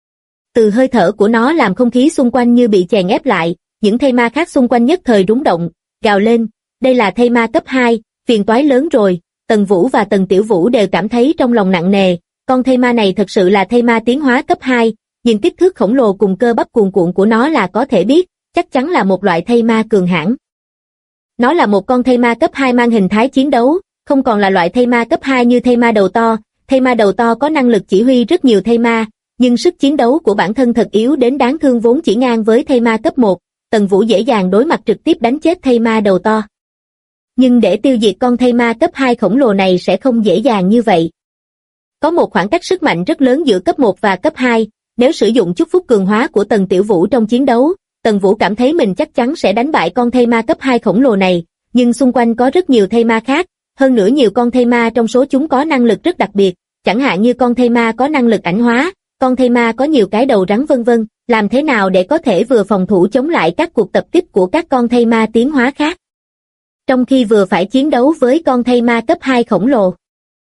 Từ hơi thở của nó làm không khí xung quanh như bị chèn ép lại, những thây ma khác xung quanh nhất thời rúng động, gào lên, đây là thây ma cấp 2, phiền toái lớn rồi. Tần Vũ và Tần Tiểu Vũ đều cảm thấy trong lòng nặng nề, con thây ma này thật sự là thây ma tiến hóa cấp 2, nhưng kích thước khổng lồ cùng cơ bắp cuồn cuộn của nó là có thể biết, chắc chắn là một loại thây ma cường hãn. Nó là một con thây ma cấp 2 mang hình thái chiến đấu, không còn là loại thây ma cấp 2 như thây ma đầu to. Thây ma đầu to có năng lực chỉ huy rất nhiều thây ma, nhưng sức chiến đấu của bản thân thật yếu đến đáng thương, vốn chỉ ngang với thây ma cấp 1, Tần Vũ dễ dàng đối mặt trực tiếp đánh chết thây ma đầu to. Nhưng để tiêu diệt con thây ma cấp 2 khổng lồ này sẽ không dễ dàng như vậy. Có một khoảng cách sức mạnh rất lớn giữa cấp 1 và cấp 2, nếu sử dụng chúc phúc cường hóa của Tần Tiểu Vũ trong chiến đấu, Tần Vũ cảm thấy mình chắc chắn sẽ đánh bại con thây ma cấp 2 khổng lồ này, nhưng xung quanh có rất nhiều thây ma khác, hơn nữa nhiều con thây ma trong số chúng có năng lực rất đặc biệt, chẳng hạn như con thây ma có năng lực ảnh hóa, con thây ma có nhiều cái đầu rắn vân vân, làm thế nào để có thể vừa phòng thủ chống lại các cuộc tập kích của các con thây ma tiến hóa khác, trong khi vừa phải chiến đấu với con thây ma cấp 2 khổng lồ.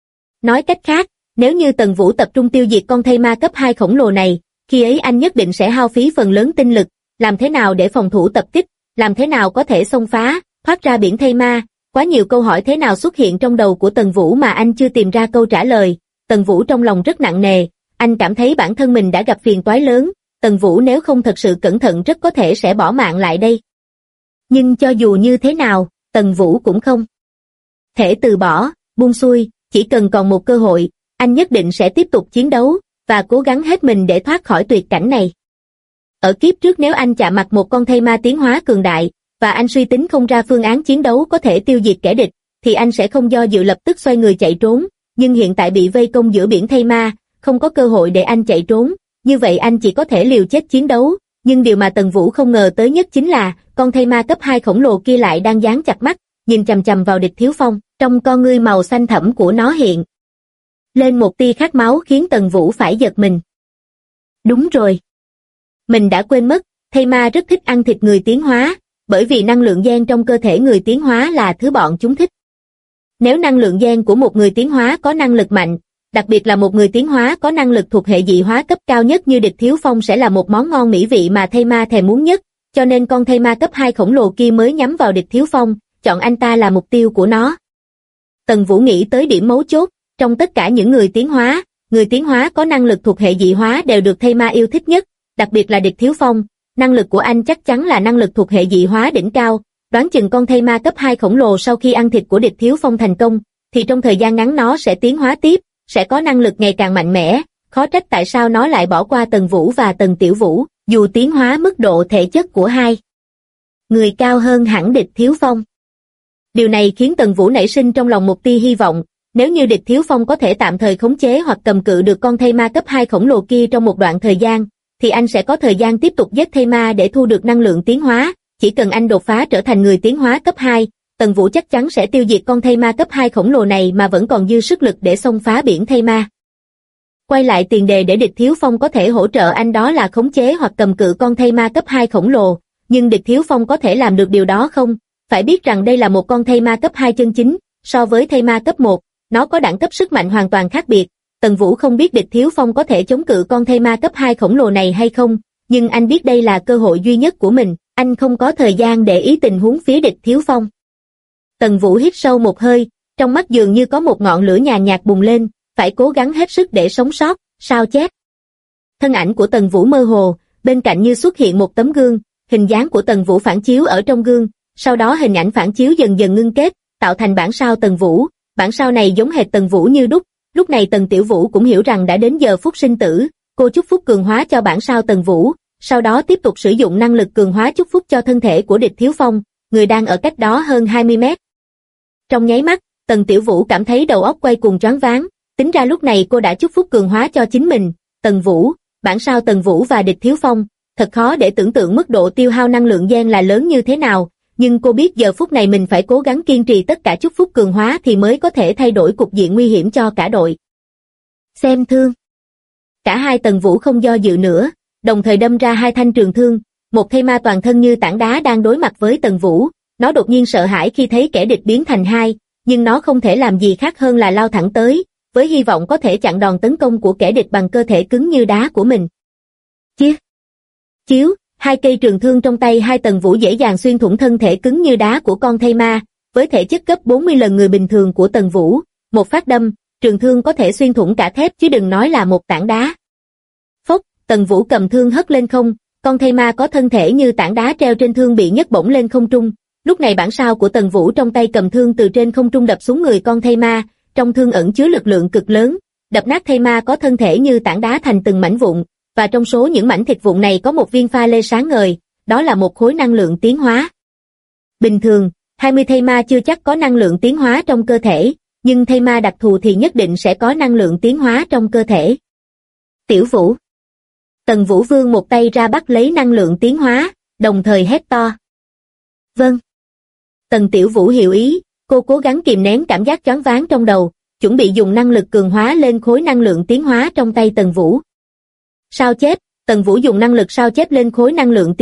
Nói cách khác, nếu như Tần Vũ tập trung tiêu diệt con thây ma cấp 2 khổng lồ này, khi ấy anh nhất định sẽ hao phí phần lớn tinh lực, làm thế nào để phòng thủ tập kích, làm thế nào có thể xông phá, thoát ra biển thây ma, quá nhiều câu hỏi thế nào xuất hiện trong đầu của Tần Vũ mà anh chưa tìm ra câu trả lời. Tần Vũ trong lòng rất nặng nề, anh cảm thấy bản thân mình đã gặp phiền toái lớn, Tần Vũ nếu không thật sự cẩn thận rất có thể sẽ bỏ mạng lại đây. Nhưng cho dù như thế nào, Tần Vũ cũng không thể từ bỏ, buông xuôi, chỉ cần còn một cơ hội, anh nhất định sẽ tiếp tục chiến đấu, và cố gắng hết mình để thoát khỏi tuyệt cảnh này. Ở kiếp trước nếu anh chạm mặt một con thây ma tiến hóa cường đại, và anh suy tính không ra phương án chiến đấu có thể tiêu diệt kẻ địch, thì anh sẽ không do dự lập tức xoay người chạy trốn, nhưng hiện tại bị vây công giữa biển thây ma, không có cơ hội để anh chạy trốn, như vậy anh chỉ có thể liều chết chiến đấu, nhưng điều mà Tần Vũ không ngờ tới nhất chính là, con thây ma cấp 2 khổng lồ kia lại đang dán chặt mắt, nhìn chằm chằm vào địch Thiếu Phong, trong con ngươi màu xanh thẫm của nó hiện lên một tia khát máu khiến Tần Vũ phải giật mình. Đúng rồi. Mình đã quên mất, thây ma rất thích ăn thịt người tiến hóa, bởi vì năng lượng gen trong cơ thể người tiến hóa là thứ bọn chúng thích. Nếu năng lượng gen của một người tiến hóa có năng lực mạnh, đặc biệt là một người tiến hóa có năng lực thuộc hệ dị hóa cấp cao nhất như địch Thiếu Phong sẽ là một món ngon mỹ vị mà thây ma thèm muốn nhất, cho nên con thây ma cấp 2 khổng lồ kia mới nhắm vào địch Thiếu Phong, chọn anh ta là mục tiêu của nó. Tần Vũ nghĩ tới điểm mấu chốt, trong tất cả những người tiến hóa có năng lực thuộc hệ dị hóa đều được thây ma yêu thích nhất, đặc biệt là địch Thiếu Phong, năng lực của anh chắc chắn là năng lực thuộc hệ dị hóa đỉnh cao, đoán chừng con thây ma cấp 2 khổng lồ sau khi ăn thịt của địch Thiếu Phong thành công, thì trong thời gian ngắn nó sẽ tiến hóa tiếp, sẽ có năng lực ngày càng mạnh mẽ, khó trách tại sao nó lại bỏ qua Tần Vũ và Tần Tiểu Vũ, dù tiến hóa mức độ thể chất của hai người cao hơn hẳn địch Thiếu Phong. Điều này khiến Tần Vũ nảy sinh trong lòng một tia hy vọng, nếu như địch Thiếu Phong có thể tạm thời khống chế hoặc cầm cự được con thây ma cấp 2 khổng lồ kia trong một đoạn thời gian, thì anh sẽ có thời gian tiếp tục giết thây ma để thu được năng lượng tiến hóa, chỉ cần anh đột phá trở thành người tiến hóa cấp 2, Tần Vũ chắc chắn sẽ tiêu diệt con thây ma cấp 2 khổng lồ này mà vẫn còn dư sức lực để xông phá biển thây ma. Quay lại tiền đề để địch Thiếu Phong có thể hỗ trợ anh đó là khống chế hoặc cầm cự con thây ma cấp 2 khổng lồ, nhưng địch Thiếu Phong có thể làm được điều đó không? Phải biết rằng đây là một con thây ma cấp 2 chân chính, so với thây ma cấp 1, nó có đẳng cấp sức mạnh hoàn toàn khác biệt. Tần Vũ không biết địch Thiếu Phong có thể chống cự con thây ma cấp 2 khổng lồ này hay không, nhưng anh biết đây là cơ hội duy nhất của mình, anh không có thời gian để ý tình huống phía địch Thiếu Phong. Tần Vũ hít sâu một hơi, trong mắt dường như có một ngọn lửa nhàn nhạt bùng lên, phải cố gắng hết sức để sống sót, sao chép. Thân ảnh của Tần Vũ mơ hồ, bên cạnh như xuất hiện một tấm gương, hình dáng của Tần Vũ phản chiếu ở trong gương, sau đó hình ảnh phản chiếu dần dần ngưng kết, tạo thành bản sao Tần Vũ, bản sao này giống hệt Tần Vũ như đúc. Lúc này Tần Tiểu Vũ cũng hiểu rằng đã đến giờ phút sinh tử, cô chúc phúc cường hóa cho bản sao Tần Vũ, sau đó tiếp tục sử dụng năng lực cường hóa chúc phúc cho thân thể của địch Thiếu Phong, người đang ở cách đó hơn 20 mét. Trong nháy mắt, Tần Tiểu Vũ cảm thấy đầu óc quay cuồng choáng váng, tính ra lúc này cô đã chúc phúc cường hóa cho chính mình, Tần Vũ, bản sao Tần Vũ và địch Thiếu Phong, thật khó để tưởng tượng mức độ tiêu hao năng lượng gen là lớn như thế nào, nhưng cô biết giờ phút này mình phải cố gắng kiên trì tất cả chúc phúc cường hóa thì mới có thể thay đổi cục diện nguy hiểm cho cả đội. Xem thương. Cả hai Tần Vũ không do dự nữa, đồng thời đâm ra hai thanh trường thương, một thây ma toàn thân như tảng đá đang đối mặt với Tần Vũ, nó đột nhiên sợ hãi khi thấy kẻ địch biến thành hai, nhưng nó không thể làm gì khác hơn là lao thẳng tới, với hy vọng có thể chặn đòn tấn công của kẻ địch bằng cơ thể cứng như đá của mình. Chiếu, hai cây trường thương trong tay hai Tần Vũ dễ dàng xuyên thủng thân thể cứng như đá của con thây ma, với thể chất gấp 40 lần người bình thường của Tần Vũ, một phát đâm, trường thương có thể xuyên thủng cả thép chứ đừng nói là một tảng đá. Phốc, Tần Vũ cầm thương hất lên không, con thây ma có thân thể như tảng đá treo trên thương bị nhấc bổng lên không trung. Lúc này bản sao của Tần Vũ trong tay cầm thương từ trên không trung đập xuống người con thây ma, trong thương ẩn chứa lực lượng cực lớn, đập nát thây ma có thân thể như tảng đá thành từng mảnh vụn, và trong số những mảnh thịt vụn này có một viên pha lê sáng ngời, đó là một khối năng lượng tiến hóa. Bình thường, 20 thây ma chưa chắc có năng lượng tiến hóa trong cơ thể, nhưng thây ma đặc thù thì nhất định sẽ có năng lượng tiến hóa trong cơ thể. Tiểu Vũ. Tần Vũ vươn một tay ra bắt lấy năng lượng tiến hóa, đồng thời hét to. Vâng. Tần Tiểu Vũ hiểu ý, cô cố gắng kìm nén cảm giác choáng váng trong đầu, chuẩn bị dùng năng lực cường hóa lên khối năng lượng tiến hóa trong tay Tần Vũ. Sao chép, Tần Vũ dùng năng lực sao chép lên khối năng lượng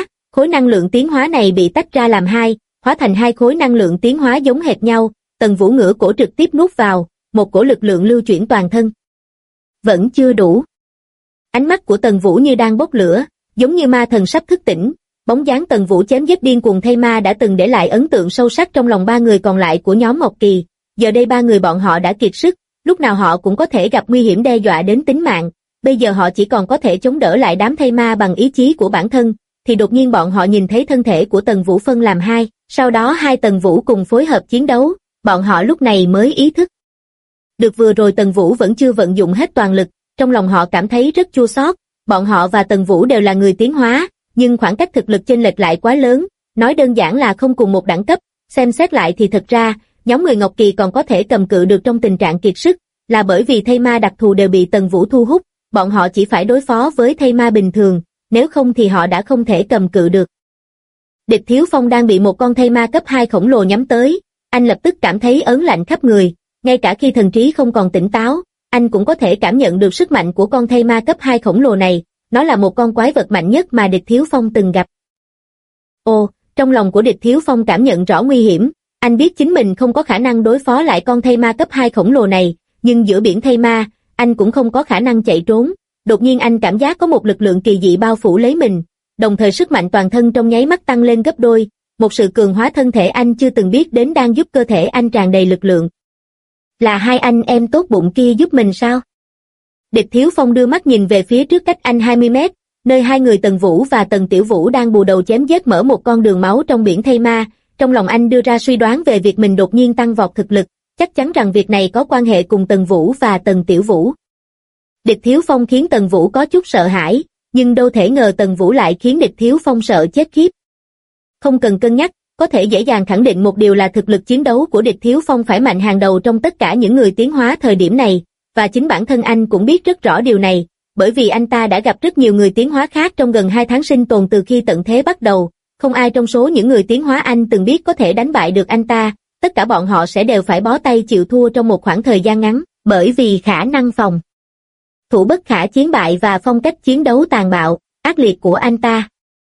tiến hóa này bị tách ra làm hai, hóa thành hai khối năng lượng tiến hóa giống hệt nhau, Tần Vũ ngửa cổ trực tiếp nuốt vào, một cổ lực lượng lưu chuyển toàn thân. Vẫn chưa đủ. Ánh mắt của Tần Vũ như đang bốc lửa, giống như ma thần sắp thức tỉnh, bóng dáng Tần Vũ chém giết điên cuồng thây ma đã từng để lại ấn tượng sâu sắc trong lòng ba người còn lại của nhóm Ngọc Kỳ, giờ đây ba người bọn họ đã kiệt sức, lúc nào họ cũng có thể gặp nguy hiểm đe dọa đến tính mạng, bây giờ họ chỉ còn có thể chống đỡ lại đám thây ma bằng ý chí của bản thân, thì đột nhiên bọn họ nhìn thấy thân thể của Tần Vũ phân làm hai, sau đó hai Tần Vũ cùng phối hợp chiến đấu, bọn họ lúc này mới ý thức. Được vừa rồi Tần Vũ vẫn chưa vận dụng hết toàn lực, trong lòng họ cảm thấy rất chua xót, bọn họ và Tần Vũ đều là người tiến hóa, nhưng khoảng cách thực lực chênh lệch lại quá lớn, nói đơn giản là không cùng một đẳng cấp, xem xét lại thì thật ra, nhóm người Ngọc Kỳ còn có thể cầm cự được trong tình trạng kiệt sức, là bởi vì thây ma đặc thù đều bị Tần Vũ thu hút, bọn họ chỉ phải đối phó với thây ma bình thường, nếu không thì họ đã không thể cầm cự được. Địch Thiếu Phong đang bị một con thây ma cấp 2 khổng lồ nhắm tới, anh lập tức cảm thấy ớn lạnh khắp người, ngay cả khi thần trí không còn tỉnh táo, anh cũng có thể cảm nhận được sức mạnh của con thây ma cấp 2 khổng lồ này, nó là một con quái vật mạnh nhất mà Địch Thiếu Phong từng gặp. Ồ, trong lòng của Địch Thiếu Phong cảm nhận rõ nguy hiểm, anh biết chính mình không có khả năng đối phó lại con thây ma cấp 2 khổng lồ này, nhưng giữa biển thây ma, anh cũng không có khả năng chạy trốn. Đột nhiên anh cảm giác có một lực lượng kỳ dị bao phủ lấy mình, đồng thời sức mạnh toàn thân trong nháy mắt tăng lên gấp đôi, một sự cường hóa thân thể anh chưa từng biết đến đang giúp cơ thể anh tràn đầy lực lượng. Là hai anh em tốt bụng kia giúp mình sao? Địch Thiếu Phong đưa mắt nhìn về phía trước cách anh 20 mét, nơi hai người Tần Vũ và Tần Tiểu Vũ đang bù đầu chém giết mở một con đường máu trong biển thây ma, trong lòng anh đưa ra suy đoán về việc mình đột nhiên tăng vọt thực lực, chắc chắn rằng việc này có quan hệ cùng Tần Vũ và Tần Tiểu Vũ. Địch Thiếu Phong khiến Tần Vũ có chút sợ hãi, nhưng đâu thể ngờ Tần Vũ lại khiến Địch Thiếu Phong sợ chết khiếp. Không cần cân nhắc, có thể dễ dàng khẳng định một điều là thực lực chiến đấu của Địch Thiếu Phong phải mạnh hàng đầu trong tất cả những người tiến hóa thời điểm này, và chính bản thân anh cũng biết rất rõ điều này, bởi vì anh ta đã gặp rất nhiều người tiến hóa khác trong gần 2 tháng sinh tồn từ khi tận thế bắt đầu, không ai trong số những người tiến hóa anh từng biết có thể đánh bại được anh ta, tất cả bọn họ sẽ đều phải bó tay chịu thua trong một khoảng thời gian ngắn, bởi vì khả năng phòng thủ bất khả chiến bại và phong cách chiến đấu tàn bạo, ác liệt của anh ta.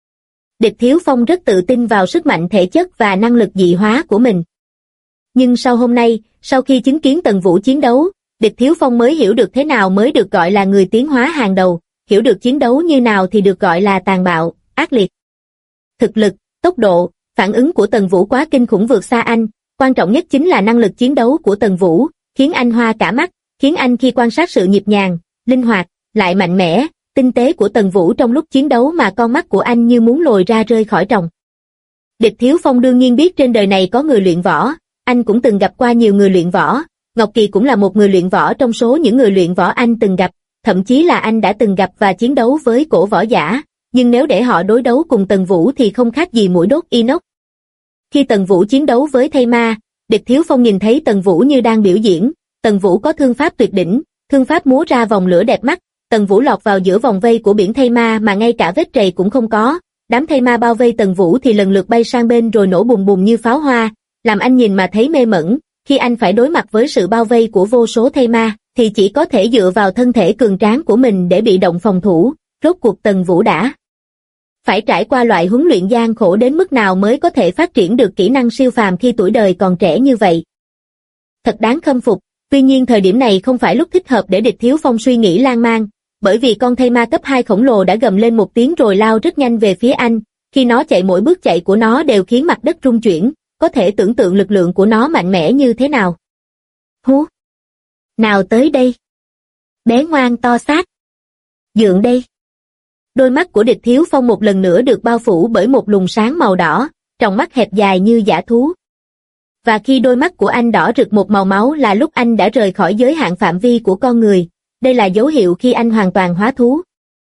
Địch Thiếu Phong rất tự tin vào sức mạnh thể chất và năng lực dị hóa của mình. Nhưng sau hôm nay, sau khi chứng kiến Tần Vũ chiến đấu, Địch Thiếu Phong mới hiểu được thế nào mới được gọi là người tiến hóa hàng đầu, hiểu được chiến đấu như nào thì được gọi là tàn bạo, ác liệt. Thực lực, tốc độ, phản ứng của Tần Vũ quá kinh khủng vượt xa anh, quan trọng nhất chính là năng lực chiến đấu của Tần Vũ, khiến anh hoa cả mắt, khiến anh khi quan sát sự nhịp nhàng, linh hoạt, lại mạnh mẽ, tinh tế của Tần Vũ trong lúc chiến đấu mà con mắt của anh như muốn lồi ra rơi khỏi tròng. Địch Thiếu Phong đương nhiên biết trên đời này có người luyện võ, anh cũng từng gặp qua nhiều người luyện võ, Ngọc Kỳ cũng là một người luyện võ trong số những người luyện võ anh từng gặp, thậm chí là anh đã từng gặp và chiến đấu với cổ võ giả, nhưng nếu để họ đối đấu cùng Tần Vũ thì không khác gì mũi đốt inox. Khi Tần Vũ chiến đấu với thây ma, Địch Thiếu Phong nhìn thấy Tần Vũ như đang biểu diễn, Tần Vũ có thương pháp tuyệt đỉnh, thương pháp múa ra vòng lửa đẹp mắt, Tần Vũ lọt vào giữa vòng vây của biển thây ma mà ngay cả vết trầy cũng không có, đám thây ma bao vây Tần Vũ thì lần lượt bay sang bên rồi nổ bùng bùng như pháo hoa, làm anh nhìn mà thấy mê mẩn, khi anh phải đối mặt với sự bao vây của vô số thây ma, thì chỉ có thể dựa vào thân thể cường tráng của mình để bị động phòng thủ, rốt cuộc Tần Vũ đã phải trải qua loại huấn luyện gian khổ đến mức nào mới có thể phát triển được kỹ năng siêu phàm khi tuổi đời còn trẻ như vậy. Thật đáng khâm phục, tuy nhiên thời điểm này không phải lúc thích hợp để Địch Thiếu Phong suy nghĩ lan man, bởi vì con thây ma cấp 2 khổng lồ đã gầm lên một tiếng rồi lao rất nhanh về phía anh, khi nó chạy mỗi bước chạy của nó đều khiến mặt đất rung chuyển, có thể tưởng tượng lực lượng của nó mạnh mẽ như thế nào. Hú! Nào tới đây! Bé ngoan to xác! Dượng đây! Đôi mắt của Địch Thiếu Phong một lần nữa được bao phủ bởi một luồng sáng màu đỏ, tròng mắt hẹp dài như dã thú. Và khi đôi mắt của anh đỏ rực một màu máu là lúc anh đã rời khỏi giới hạn phạm vi của con người, đây là dấu hiệu khi anh hoàn toàn hóa thú.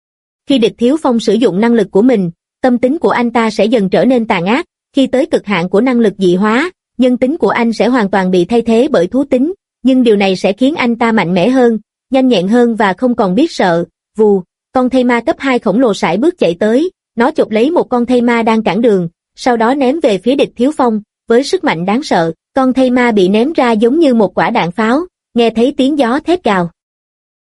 Khi Địch Thiếu Phong sử dụng năng lực của mình, tâm tính của anh ta sẽ dần trở nên tàn ác, khi tới cực hạn của năng lực dị hóa, nhân tính của anh sẽ hoàn toàn bị thay thế bởi thú tính, nhưng điều này sẽ khiến anh ta mạnh mẽ hơn, nhanh nhẹn hơn và không còn biết sợ. Vù, con thây ma cấp 2 khổng lồ sải bước chạy tới, nó chộp lấy một con thây ma đang cản đường, sau đó ném về phía Địch Thiếu Phong, với sức mạnh đáng sợ, con thây ma bị ném ra giống như một quả đạn pháo, nghe thấy tiếng gió thét gào.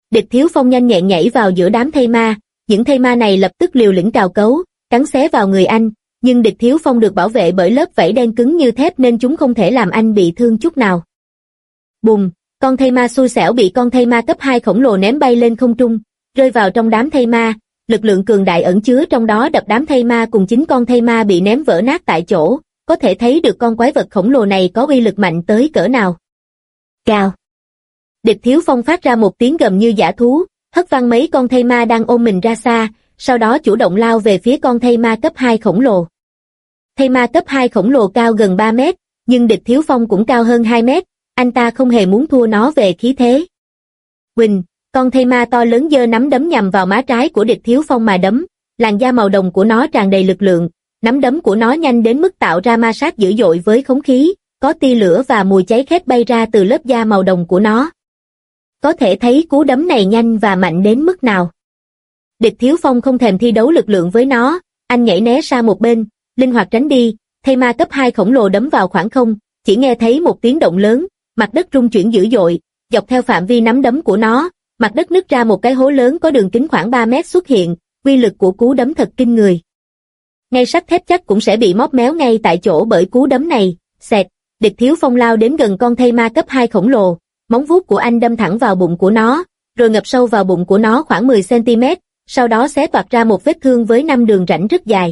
Địch Thiếu Phong nhanh nhẹn nhảy vào giữa đám thây ma, những thây ma này lập tức liều lĩnh cào cấu, cắn xé vào người anh, nhưng Địch Thiếu Phong được bảo vệ bởi lớp vảy đen cứng như thép nên chúng không thể làm anh bị thương chút nào. Bùm, con thây ma xui xẻo bị con thây ma cấp 2 khổng lồ ném bay lên không trung, rơi vào trong đám thây ma, lực lượng cường đại ẩn chứa trong đó đập đám thây ma cùng chính con thây ma bị ném vỡ nát tại chỗ, có thể thấy được con quái vật khổng lồ này có uy lực mạnh tới cỡ nào. Cào. Địch Thiếu Phong phát ra một tiếng gầm như dã thú, hất văng mấy con thây ma đang ôm mình ra xa, sau đó chủ động lao về phía con thây ma cấp 2 khổng lồ. Thây ma cấp 2 khổng lồ cao gần 3 mét, nhưng Địch Thiếu Phong cũng cao hơn 2 mét, anh ta không hề muốn thua nó về khí thế. Huỳnh, con thây ma to lớn giơ nắm đấm nhằm vào má trái của Địch Thiếu Phong mà đấm, làn da màu đồng của nó tràn đầy lực lượng, nắm đấm của nó nhanh đến mức tạo ra ma sát dữ dội với không khí, có tia lửa và mùi cháy khét bay ra từ lớp da màu đồng của nó. Có thể thấy cú đấm này nhanh và mạnh đến mức nào. Địch Thiếu Phong không thèm thi đấu lực lượng với nó, anh nhảy né sang một bên, linh hoạt tránh đi, thây ma cấp 2 khổng lồ đấm vào khoảng không, chỉ nghe thấy một tiếng động lớn, mặt đất rung chuyển dữ dội, dọc theo phạm vi nắm đấm của nó, mặt đất nứt ra một cái hố lớn có đường kính khoảng 3 mét xuất hiện, uy lực của cú đấm thật kinh người. Ngay sắt thép chắc cũng sẽ bị móp méo ngay tại chỗ bởi cú đấm này, xẹt, Địch Thiếu Phong lao đến gần con thây ma cấp 2 khổng lồ, móng vuốt của anh đâm thẳng vào bụng của nó, rồi ngập sâu vào bụng của nó khoảng 10 cm, sau đó xé toạc ra một vết thương với 5 đường rãnh rất dài.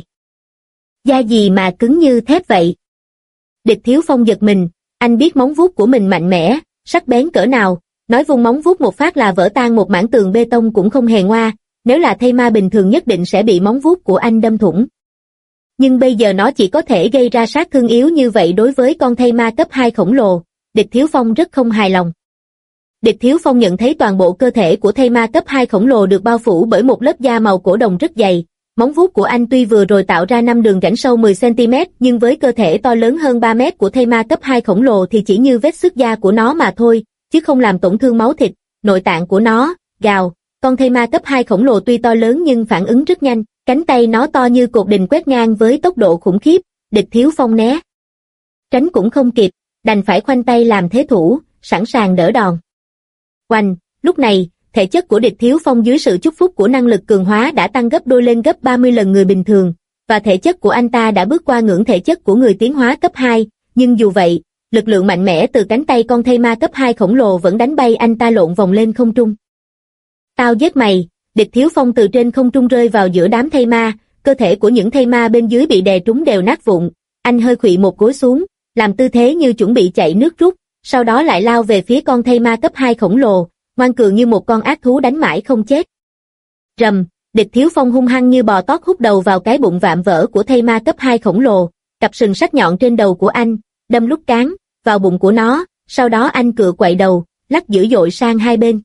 Da gì mà cứng như thép vậy? Địch Thiếu Phong giật mình, anh biết móng vuốt của mình mạnh mẽ, sắc bén cỡ nào, nói vung móng vuốt một phát là vỡ tan một mảng tường bê tông cũng không hề ngoa, nếu là thây ma bình thường nhất định sẽ bị móng vuốt của anh đâm thủng. Nhưng bây giờ nó chỉ có thể gây ra sát thương yếu như vậy đối với con thây ma cấp 2 khổng lồ, Địch Thiếu Phong rất không hài lòng. Địch Thiếu Phong nhận thấy toàn bộ cơ thể của thây ma cấp 2 khổng lồ được bao phủ bởi một lớp da màu cổ đồng rất dày, móng vuốt của anh tuy vừa rồi tạo ra 5 đường rãnh sâu 10 cm nhưng với cơ thể to lớn hơn 3 mét của thây ma cấp 2 khổng lồ thì chỉ như vết xước da của nó mà thôi, chứ không làm tổn thương máu thịt, nội tạng của nó. Gào, con thây ma cấp 2 khổng lồ tuy to lớn nhưng phản ứng rất nhanh, cánh tay nó to như cột đình quét ngang với tốc độ khủng khiếp, Địch Thiếu Phong né tránh cũng không kịp, đành phải khoanh tay làm thế thủ, sẵn sàng đỡ đòn. Oanh, lúc này, thể chất của Địch Thiếu Phong dưới sự chúc phúc của năng lực cường hóa đã tăng gấp đôi lên gấp 30 lần người bình thường, và thể chất của anh ta đã bước qua ngưỡng thể chất của người tiến hóa cấp 2, nhưng dù vậy, lực lượng mạnh mẽ từ cánh tay con thây ma cấp 2 khổng lồ vẫn đánh bay anh ta lộn vòng lên không trung. Tao giết mày, Địch Thiếu Phong từ trên không trung rơi vào giữa đám thây ma, cơ thể của những thây ma bên dưới bị đè trúng đều nát vụn, anh hơi khuỵu một gối xuống, làm tư thế như chuẩn bị chạy nước rút, sau đó lại lao về phía con thây ma cấp 2 khổng lồ, ngoan cường như một con ác thú đánh mãi không chết. Rầm, Địch Thiếu Phong hung hăng như bò tót húc đầu vào cái bụng vạm vỡ của thây ma cấp 2 khổng lồ, cặp sừng sắc nhọn trên đầu của anh, đâm lúc cán vào bụng của nó, sau đó anh cựa quậy đầu, lắc dữ dội sang hai bên.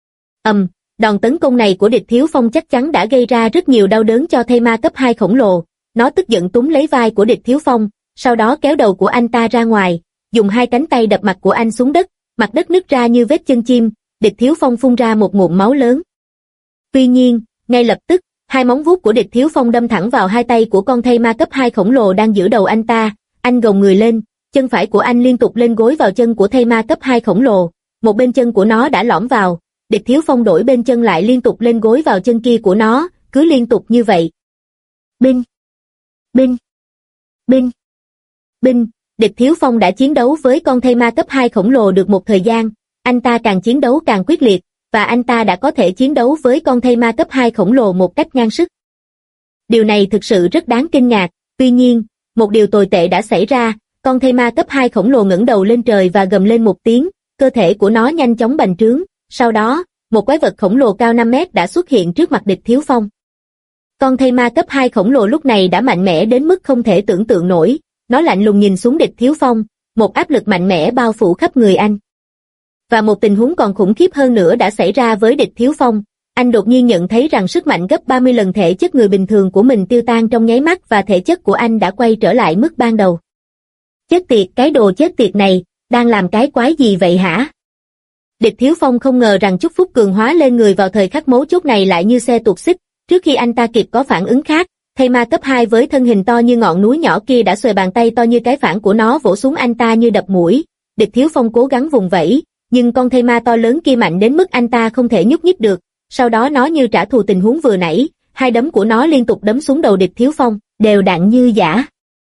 Đòn tấn công này của Địch Thiếu Phong chắc chắn đã gây ra rất nhiều đau đớn cho thây ma cấp 2 khổng lồ, nó tức giận túm lấy vai của Địch Thiếu Phong, sau đó kéo đầu của anh ta ra ngoài, dùng hai cánh tay đập mặt của anh xuống đất, mặt đất nứt ra như vết chân chim, Địch Thiếu Phong phun ra một ngụm máu lớn. Tuy nhiên, ngay lập tức, hai móng vuốt của Địch Thiếu Phong đâm thẳng vào hai tay của con thây ma cấp 2 khổng lồ đang giữ đầu anh ta, anh gồng người lên, chân phải của anh liên tục lên gối vào chân của thây ma cấp 2 khổng lồ, một bên chân của nó đã lõm vào, Địch Thiếu Phong đổi bên chân lại liên tục lên gối vào chân kia của nó, cứ liên tục như vậy. Binh! Binh! Binh! Binh! Địch Thiếu Phong đã chiến đấu với con thây ma cấp 2 khổng lồ được một thời gian, anh ta càng chiến đấu càng quyết liệt, và anh ta đã có thể chiến đấu với con thây ma cấp 2 khổng lồ một cách ngang sức. Điều này thực sự rất đáng kinh ngạc, tuy nhiên, một điều tồi tệ đã xảy ra, con thây ma cấp 2 khổng lồ ngẩng đầu lên trời và gầm lên một tiếng, cơ thể của nó nhanh chóng bành trướng, sau đó, một quái vật khổng lồ cao 5 mét đã xuất hiện trước mặt Địch Thiếu Phong. Con thây ma cấp 2 khổng lồ lúc này đã mạnh mẽ đến mức không thể tưởng tượng nổi, nó lạnh lùng nhìn xuống Địch Thiếu Phong, một áp lực mạnh mẽ bao phủ khắp người anh. Và một tình huống còn khủng khiếp hơn nữa đã xảy ra với Địch Thiếu Phong, anh đột nhiên nhận thấy rằng sức mạnh gấp 30 lần thể chất người bình thường của mình tiêu tan trong nháy mắt và thể chất của anh đã quay trở lại mức ban đầu. Chết tiệt, cái đồ chết tiệt này, đang làm cái quái gì vậy hả? Địch Thiếu Phong không ngờ rằng chúc phúc cường hóa lên người vào thời khắc mấu chốt này lại như xe tuột xích, trước khi anh ta kịp có phản ứng khác, thây ma cấp 2 với thân hình to như ngọn núi nhỏ kia đã xuề bàn tay to như cái phản của nó vỗ xuống anh ta như đập mũi. Địch Thiếu Phong cố gắng vùng vẫy, nhưng con thây ma to lớn kia mạnh đến mức anh ta không thể nhúc nhích được, sau đó nó như trả thù tình huống vừa nãy, hai đấm của nó liên tục đấm xuống đầu địch Thiếu Phong, đều đặn như giã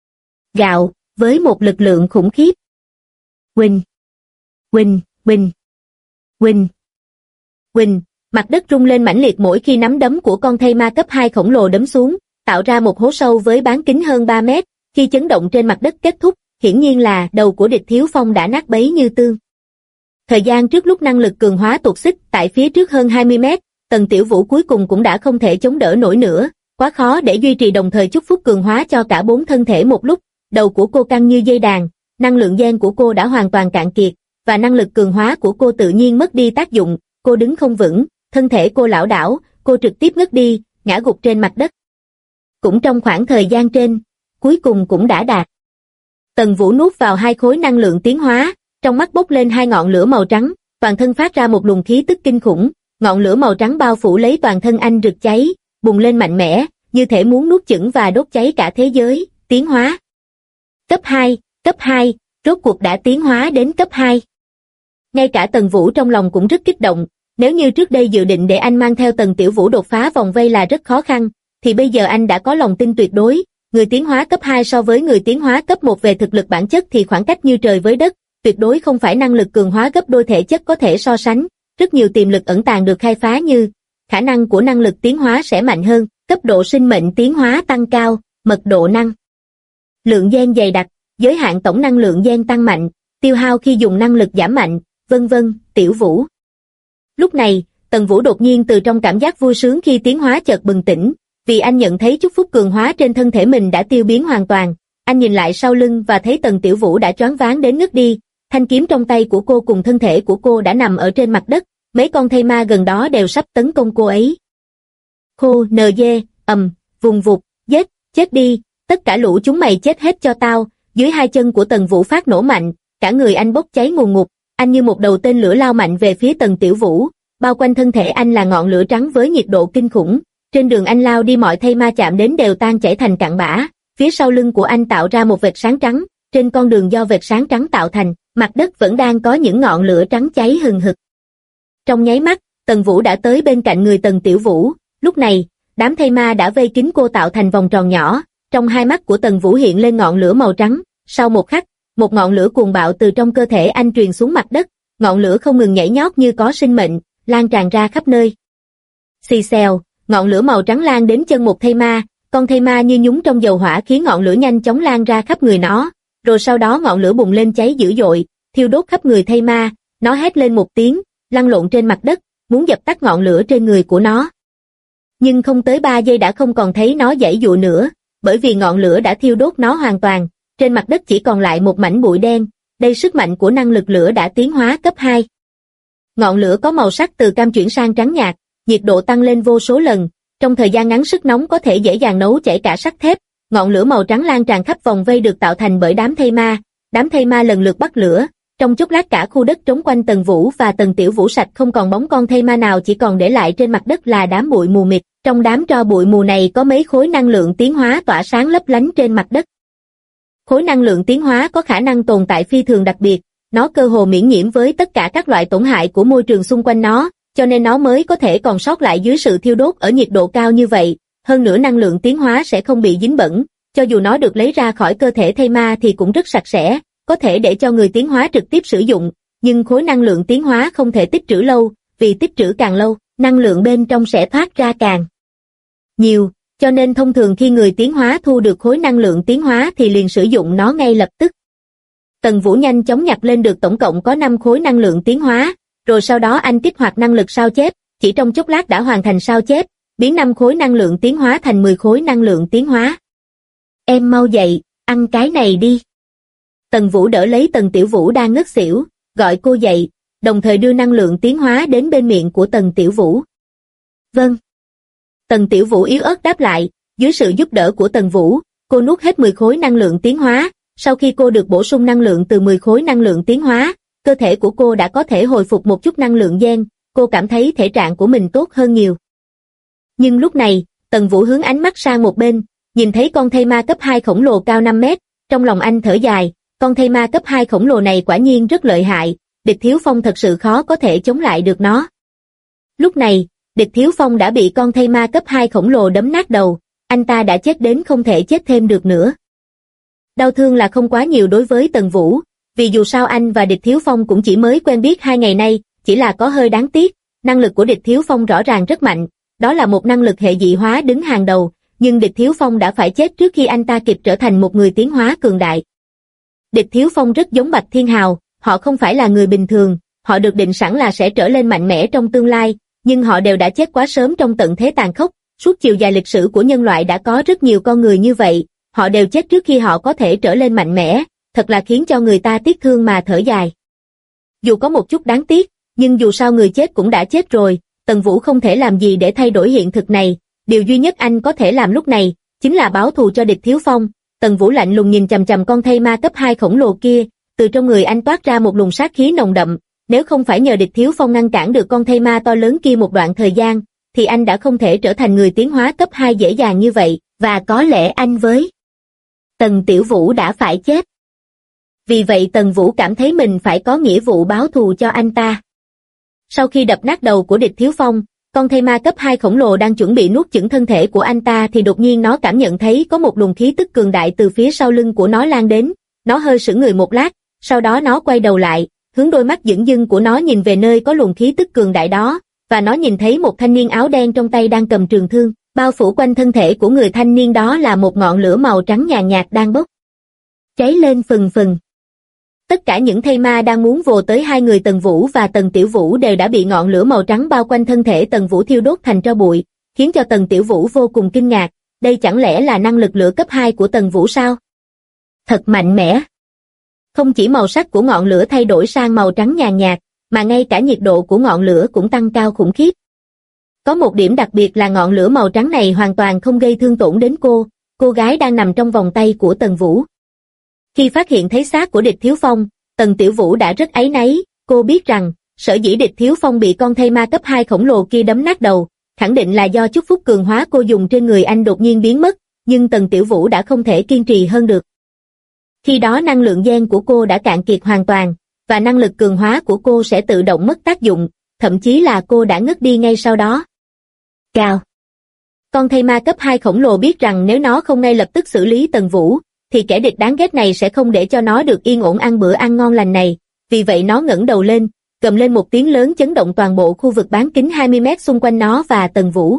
gạo, với một lực lượng khủng khiếp. Huỳnh, huỳnh, huỳnh, huỳnh, huỳnh, mặt đất rung lên mãnh liệt mỗi khi nắm đấm của con thây ma cấp 2 khổng lồ đấm xuống, tạo ra một hố sâu với bán kính hơn 3 mét, khi chấn động trên mặt đất kết thúc, hiển nhiên là đầu của địch Thiếu Phong đã nát bấy như tương. Thời gian trước lúc năng lực cường hóa tuột xích tại phía trước hơn 20 mét, Tần Tiểu Vũ cuối cùng cũng đã không thể chống đỡ nổi nữa, quá khó để duy trì đồng thời chúc phúc cường hóa cho cả 4 thân thể một lúc, đầu của cô căng như dây đàn, năng lượng gen của cô đã hoàn toàn cạn kiệt, và năng lực cường hóa của cô tự nhiên mất đi tác dụng, cô đứng không vững, thân thể cô lảo đảo, cô trực tiếp ngất đi, ngã gục trên mặt đất. Cũng trong khoảng thời gian trên, cuối cùng cũng đã đạt. Tần Vũ nuốt vào 2 khối năng lượng tiến hóa, trong mắt bốc lên 2 ngọn lửa màu trắng, toàn thân phát ra một luồng khí tức kinh khủng, ngọn lửa màu trắng bao phủ lấy toàn thân anh rực cháy, bùng lên mạnh mẽ, như thể muốn nuốt chửng và đốt cháy cả thế giới, tiến hóa. Cấp 2, rốt cuộc đã tiến hóa đến cấp 2. Ngay cả Tần Vũ trong lòng cũng rất kích động, nếu như trước đây dự định để anh mang theo Tần Tiểu Vũ đột phá vòng vây là rất khó khăn, thì bây giờ anh đã có lòng tin tuyệt đối, người tiến hóa cấp 2 so với người tiến hóa cấp 1 về thực lực bản chất thì khoảng cách như trời với đất, tuyệt đối không phải năng lực cường hóa gấp đôi thể chất có thể so sánh, rất nhiều tiềm lực ẩn tàng được khai phá như khả năng của năng lực tiến hóa sẽ mạnh hơn, cấp độ sinh mệnh tiến hóa tăng cao, mật độ năng lượng gen dày đặc, giới hạn tổng năng lượng gen tăng mạnh, tiêu hao khi dùng năng lực giảm mạnh, vân vân, Tiểu Vũ. Lúc này, Tần Vũ đột nhiên từ trong cảm giác vui sướng khi tiến hóa chợt bừng tỉnh, vì anh nhận thấy chúc phúc cường hóa trên thân thể mình đã tiêu biến hoàn toàn. Anh nhìn lại sau lưng và thấy Tần Tiểu Vũ đã choáng váng đến ngất đi, thanh kiếm trong tay của cô cùng thân thể của cô đã nằm ở trên mặt đất, mấy con thây ma gần đó đều sắp tấn công cô ấy. Khô NG, vùng vụt, giết, chết đi, tất cả lũ chúng mày chết hết cho tao. Dưới hai chân của Tần Vũ phát nổ mạnh, cả người anh bốc cháy ngùn ngụt, anh như một đầu tên lửa lao mạnh về phía Tần Tiểu Vũ, bao quanh thân thể anh là ngọn lửa trắng với nhiệt độ kinh khủng, trên đường anh lao đi mọi thây ma chạm đến đều tan chảy thành cặn bã, phía sau lưng của anh tạo ra một vệt sáng trắng, trên con đường do vệt sáng trắng tạo thành, mặt đất vẫn đang có những ngọn lửa trắng cháy hừng hực. Trong nháy mắt, Tần Vũ đã tới bên cạnh người Tần Tiểu Vũ, lúc này, đám thây ma đã vây kín cô tạo thành vòng tròn nhỏ, trong hai mắt của Tần Vũ hiện lên ngọn lửa màu trắng, sau một khắc, một ngọn lửa cuồng bạo từ trong cơ thể anh truyền xuống mặt đất, ngọn lửa không ngừng nhảy nhót như có sinh mệnh, lan tràn ra khắp nơi. Xì xèo, ngọn lửa màu trắng lan đến chân một thây ma, con thây ma như nhúng trong dầu hỏa khiến ngọn lửa nhanh chóng lan ra khắp người nó, rồi sau đó ngọn lửa bùng lên cháy dữ dội, thiêu đốt khắp người thây ma, nó hét lên một tiếng, lăn lộn trên mặt đất, muốn dập tắt ngọn lửa trên người của nó. Nhưng không tới 3 giây đã không còn thấy nó giãy giụa nữa, bởi vì ngọn lửa đã thiêu đốt nó hoàn toàn, trên mặt đất chỉ còn lại một mảnh bụi đen, đây sức mạnh của năng lực lửa đã tiến hóa cấp 2. Ngọn lửa có màu sắc từ cam chuyển sang trắng nhạt, nhiệt độ tăng lên vô số lần, trong thời gian ngắn sức nóng có thể dễ dàng nấu chảy cả sắt thép, ngọn lửa màu trắng lan tràn khắp vòng vây được tạo thành bởi đám thây ma lần lượt bắt lửa, trong chốc lát cả khu đất trống quanh Tần Vũ và Tần Tiểu Vũ sạch không còn bóng con thây ma nào, chỉ còn để lại trên mặt đất là đám bụi mù mịt, trong đám tro bụi mù này có mấy khối năng lượng tiến hóa tỏa sáng lấp lánh trên mặt đất. Khối năng lượng tiến hóa có khả năng tồn tại phi thường đặc biệt, nó cơ hồ miễn nhiễm với tất cả các loại tổn hại của môi trường xung quanh nó, cho nên nó mới có thể còn sót lại dưới sự thiêu đốt ở nhiệt độ cao như vậy, hơn nữa năng lượng tiến hóa sẽ không bị dính bẩn, cho dù nó được lấy ra khỏi cơ thể thây ma thì cũng rất sạch sẽ, có thể để cho người tiến hóa trực tiếp sử dụng, nhưng khối năng lượng tiến hóa không thể tích trữ lâu, vì tích trữ càng lâu, năng lượng bên trong sẽ thoát ra càng nhiều, cho nên thông thường khi người tiến hóa thu được khối năng lượng tiến hóa thì liền sử dụng nó ngay lập tức. Tần Vũ nhanh chóng nhặt lên được tổng cộng có 5 khối năng lượng tiến hóa, rồi sau đó anh kích hoạt năng lực sao chép, chỉ trong chốc lát đã hoàn thành sao chép, biến 5 khối năng lượng tiến hóa thành 10 khối năng lượng tiến hóa. Em mau dậy, ăn cái này đi. Tần Vũ đỡ lấy Tần Tiểu Vũ đang ngất xỉu, gọi cô dậy, đồng thời đưa năng lượng tiến hóa đến bên miệng của Tần Tiểu Vũ. Vâng. Tần Tiểu Vũ yếu ớt đáp lại, dưới sự giúp đỡ của Tần Vũ, cô nuốt hết 10 khối năng lượng tiến hóa, sau khi cô được bổ sung năng lượng từ 10 khối năng lượng tiến hóa, cơ thể của cô đã có thể hồi phục một chút năng lượng gen, cô cảm thấy thể trạng của mình tốt hơn nhiều. Nhưng lúc này, Tần Vũ hướng ánh mắt sang một bên, nhìn thấy con thây ma cấp 2 khổng lồ cao 5 mét, trong lòng anh thở dài, con thây ma cấp 2 khổng lồ này quả nhiên rất lợi hại, Địch Thiếu Phong thật sự khó có thể chống lại được nó. Lúc này, Địch Thiếu Phong đã bị con thây ma cấp 2 khổng lồ đấm nát đầu, anh ta đã chết đến không thể chết thêm được nữa. Đau thương là không quá nhiều đối với Tần Vũ, vì dù sao anh và Địch Thiếu Phong cũng chỉ mới quen biết 2 ngày nay, chỉ là có hơi đáng tiếc, năng lực của Địch Thiếu Phong rõ ràng rất mạnh, đó là một năng lực hệ dị hóa đứng hàng đầu, nhưng Địch Thiếu Phong đã phải chết trước khi anh ta kịp trở thành một người tiến hóa cường đại. Địch Thiếu Phong rất giống Bạch Thiên Hào, họ không phải là người bình thường, họ được định sẵn là sẽ trở lên mạnh mẽ trong tương lai, nhưng họ đều đã chết quá sớm trong tận thế tàn khốc, suốt chiều dài lịch sử của nhân loại đã có rất nhiều con người như vậy, họ đều chết trước khi họ có thể trở lên mạnh mẽ, thật là khiến cho người ta tiếc thương mà thở dài. Dù có một chút đáng tiếc, nhưng dù sao người chết cũng đã chết rồi, Tần Vũ không thể làm gì để thay đổi hiện thực này, điều duy nhất anh có thể làm lúc này, chính là báo thù cho Địch Thiếu Phong. Tần Vũ lạnh lùng nhìn chằm chằm con thây ma cấp 2 khổng lồ kia, từ trong người anh toát ra một luồng sát khí nồng đậm, nếu không phải nhờ Địch Thiếu Phong ngăn cản được con thây ma to lớn kia một đoạn thời gian, thì anh đã không thể trở thành người tiến hóa cấp 2 dễ dàng như vậy, và có lẽ anh với Tần Tiểu Vũ đã phải chết. Vì vậy Tần Vũ cảm thấy mình phải có nghĩa vụ báo thù cho anh ta. Sau khi đập nát đầu của Địch Thiếu Phong, con thây ma cấp 2 khổng lồ đang chuẩn bị nuốt chửng thân thể của anh ta thì đột nhiên nó cảm nhận thấy có một luồng khí tức cường đại từ phía sau lưng của nó lan đến, nó hơi sững người một lát, sau đó nó quay đầu lại, hướng đôi mắt dửng dưng của nó nhìn về nơi có luồng khí tức cường đại đó, và nó nhìn thấy một thanh niên áo đen trong tay đang cầm trường thương, bao phủ quanh thân thể của người thanh niên đó là một ngọn lửa màu trắng nhàn nhạt đang bốc cháy lên phừng phừng. Tất cả những thây ma đang muốn vồ tới hai người Tần Vũ và Tần Tiểu Vũ đều đã bị ngọn lửa màu trắng bao quanh thân thể Tần Vũ thiêu đốt thành tro bụi, khiến cho Tần Tiểu Vũ vô cùng kinh ngạc, đây chẳng lẽ là năng lực lửa cấp 2 của Tần Vũ sao? Thật mạnh mẽ. Không chỉ màu sắc của ngọn lửa thay đổi sang màu trắng nhàn nhạt, mà ngay cả nhiệt độ của ngọn lửa cũng tăng cao khủng khiếp. Có một điểm đặc biệt là ngọn lửa màu trắng này hoàn toàn không gây thương tổn đến cô gái đang nằm trong vòng tay của Tần Vũ. Khi phát hiện thấy xác của Địch Thiếu Phong, Tần Tiểu Vũ đã rất áy náy, cô biết rằng, sở dĩ Địch Thiếu Phong bị con thây ma cấp 2 khổng lồ kia đấm nát đầu, khẳng định là do chúc phúc cường hóa cô dùng trên người anh đột nhiên biến mất, nhưng Tần Tiểu Vũ đã không thể kiên trì hơn được. Khi đó năng lượng gen của cô đã cạn kiệt hoàn toàn, và năng lực cường hóa của cô sẽ tự động mất tác dụng, thậm chí là cô đã ngất đi ngay sau đó. Cào. Con thây ma cấp 2 khổng lồ biết rằng nếu nó không ngay lập tức xử lý Tần Vũ, thì kẻ địch đáng ghét này sẽ không để cho nó được yên ổn ăn bữa ăn ngon lành này, vì vậy nó ngẩng đầu lên, gầm lên một tiếng lớn chấn động toàn bộ khu vực bán kính 20 mét xung quanh nó và Tần Vũ.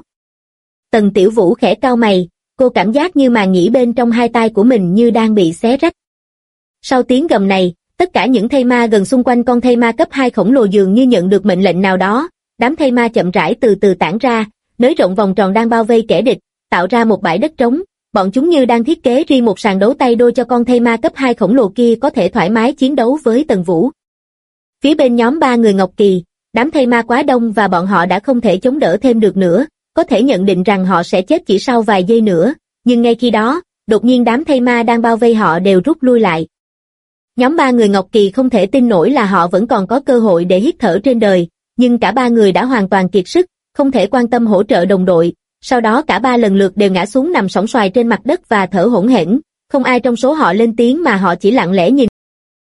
Tần Tiểu Vũ khẽ cau mày, cô cảm giác như màng nhĩ bên trong hai tai của mình như đang bị xé rách. Sau tiếng gầm này, tất cả những thây ma gần xung quanh con thây ma cấp 2 khổng lồ dường như nhận được mệnh lệnh nào đó, đám thây ma chậm rãi từ từ tản ra, nới rộng vòng tròn đang bao vây kẻ địch, tạo ra một bãi đất trống. Bọn chúng như đang thiết kế riêng một sàn đấu tay đôi cho con thây ma cấp 2 khổng lồ kia có thể thoải mái chiến đấu với Tần Vũ. Phía bên nhóm 3 người Ngọc Kỳ, đám thây ma quá đông và bọn họ đã không thể chống đỡ thêm được nữa, có thể nhận định rằng họ sẽ chết chỉ sau vài giây nữa, nhưng ngay khi đó, đột nhiên đám thây ma đang bao vây họ đều rút lui lại. Nhóm 3 người Ngọc Kỳ không thể tin nổi là họ vẫn còn có cơ hội để hít thở trên đời, nhưng cả ba người đã hoàn toàn kiệt sức, không thể quan tâm hỗ trợ đồng đội. Sau đó cả ba lần lượt đều ngã xuống nằm sõng soài trên mặt đất và thở hổn hển, không ai trong số họ lên tiếng mà họ chỉ lặng lẽ nhìn.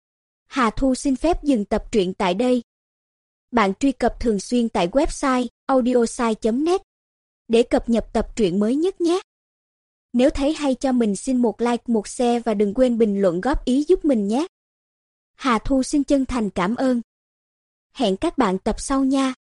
Hà Thu xin phép dừng tập truyện tại đây. Bạn truy cập thường xuyên tại website audiosai.net để cập nhật tập truyện mới nhất nhé. Nếu thấy hay cho mình xin một like, một share và đừng quên bình luận góp ý giúp mình nhé. Hà Thu xin chân thành cảm ơn. Hẹn các bạn tập sau nha.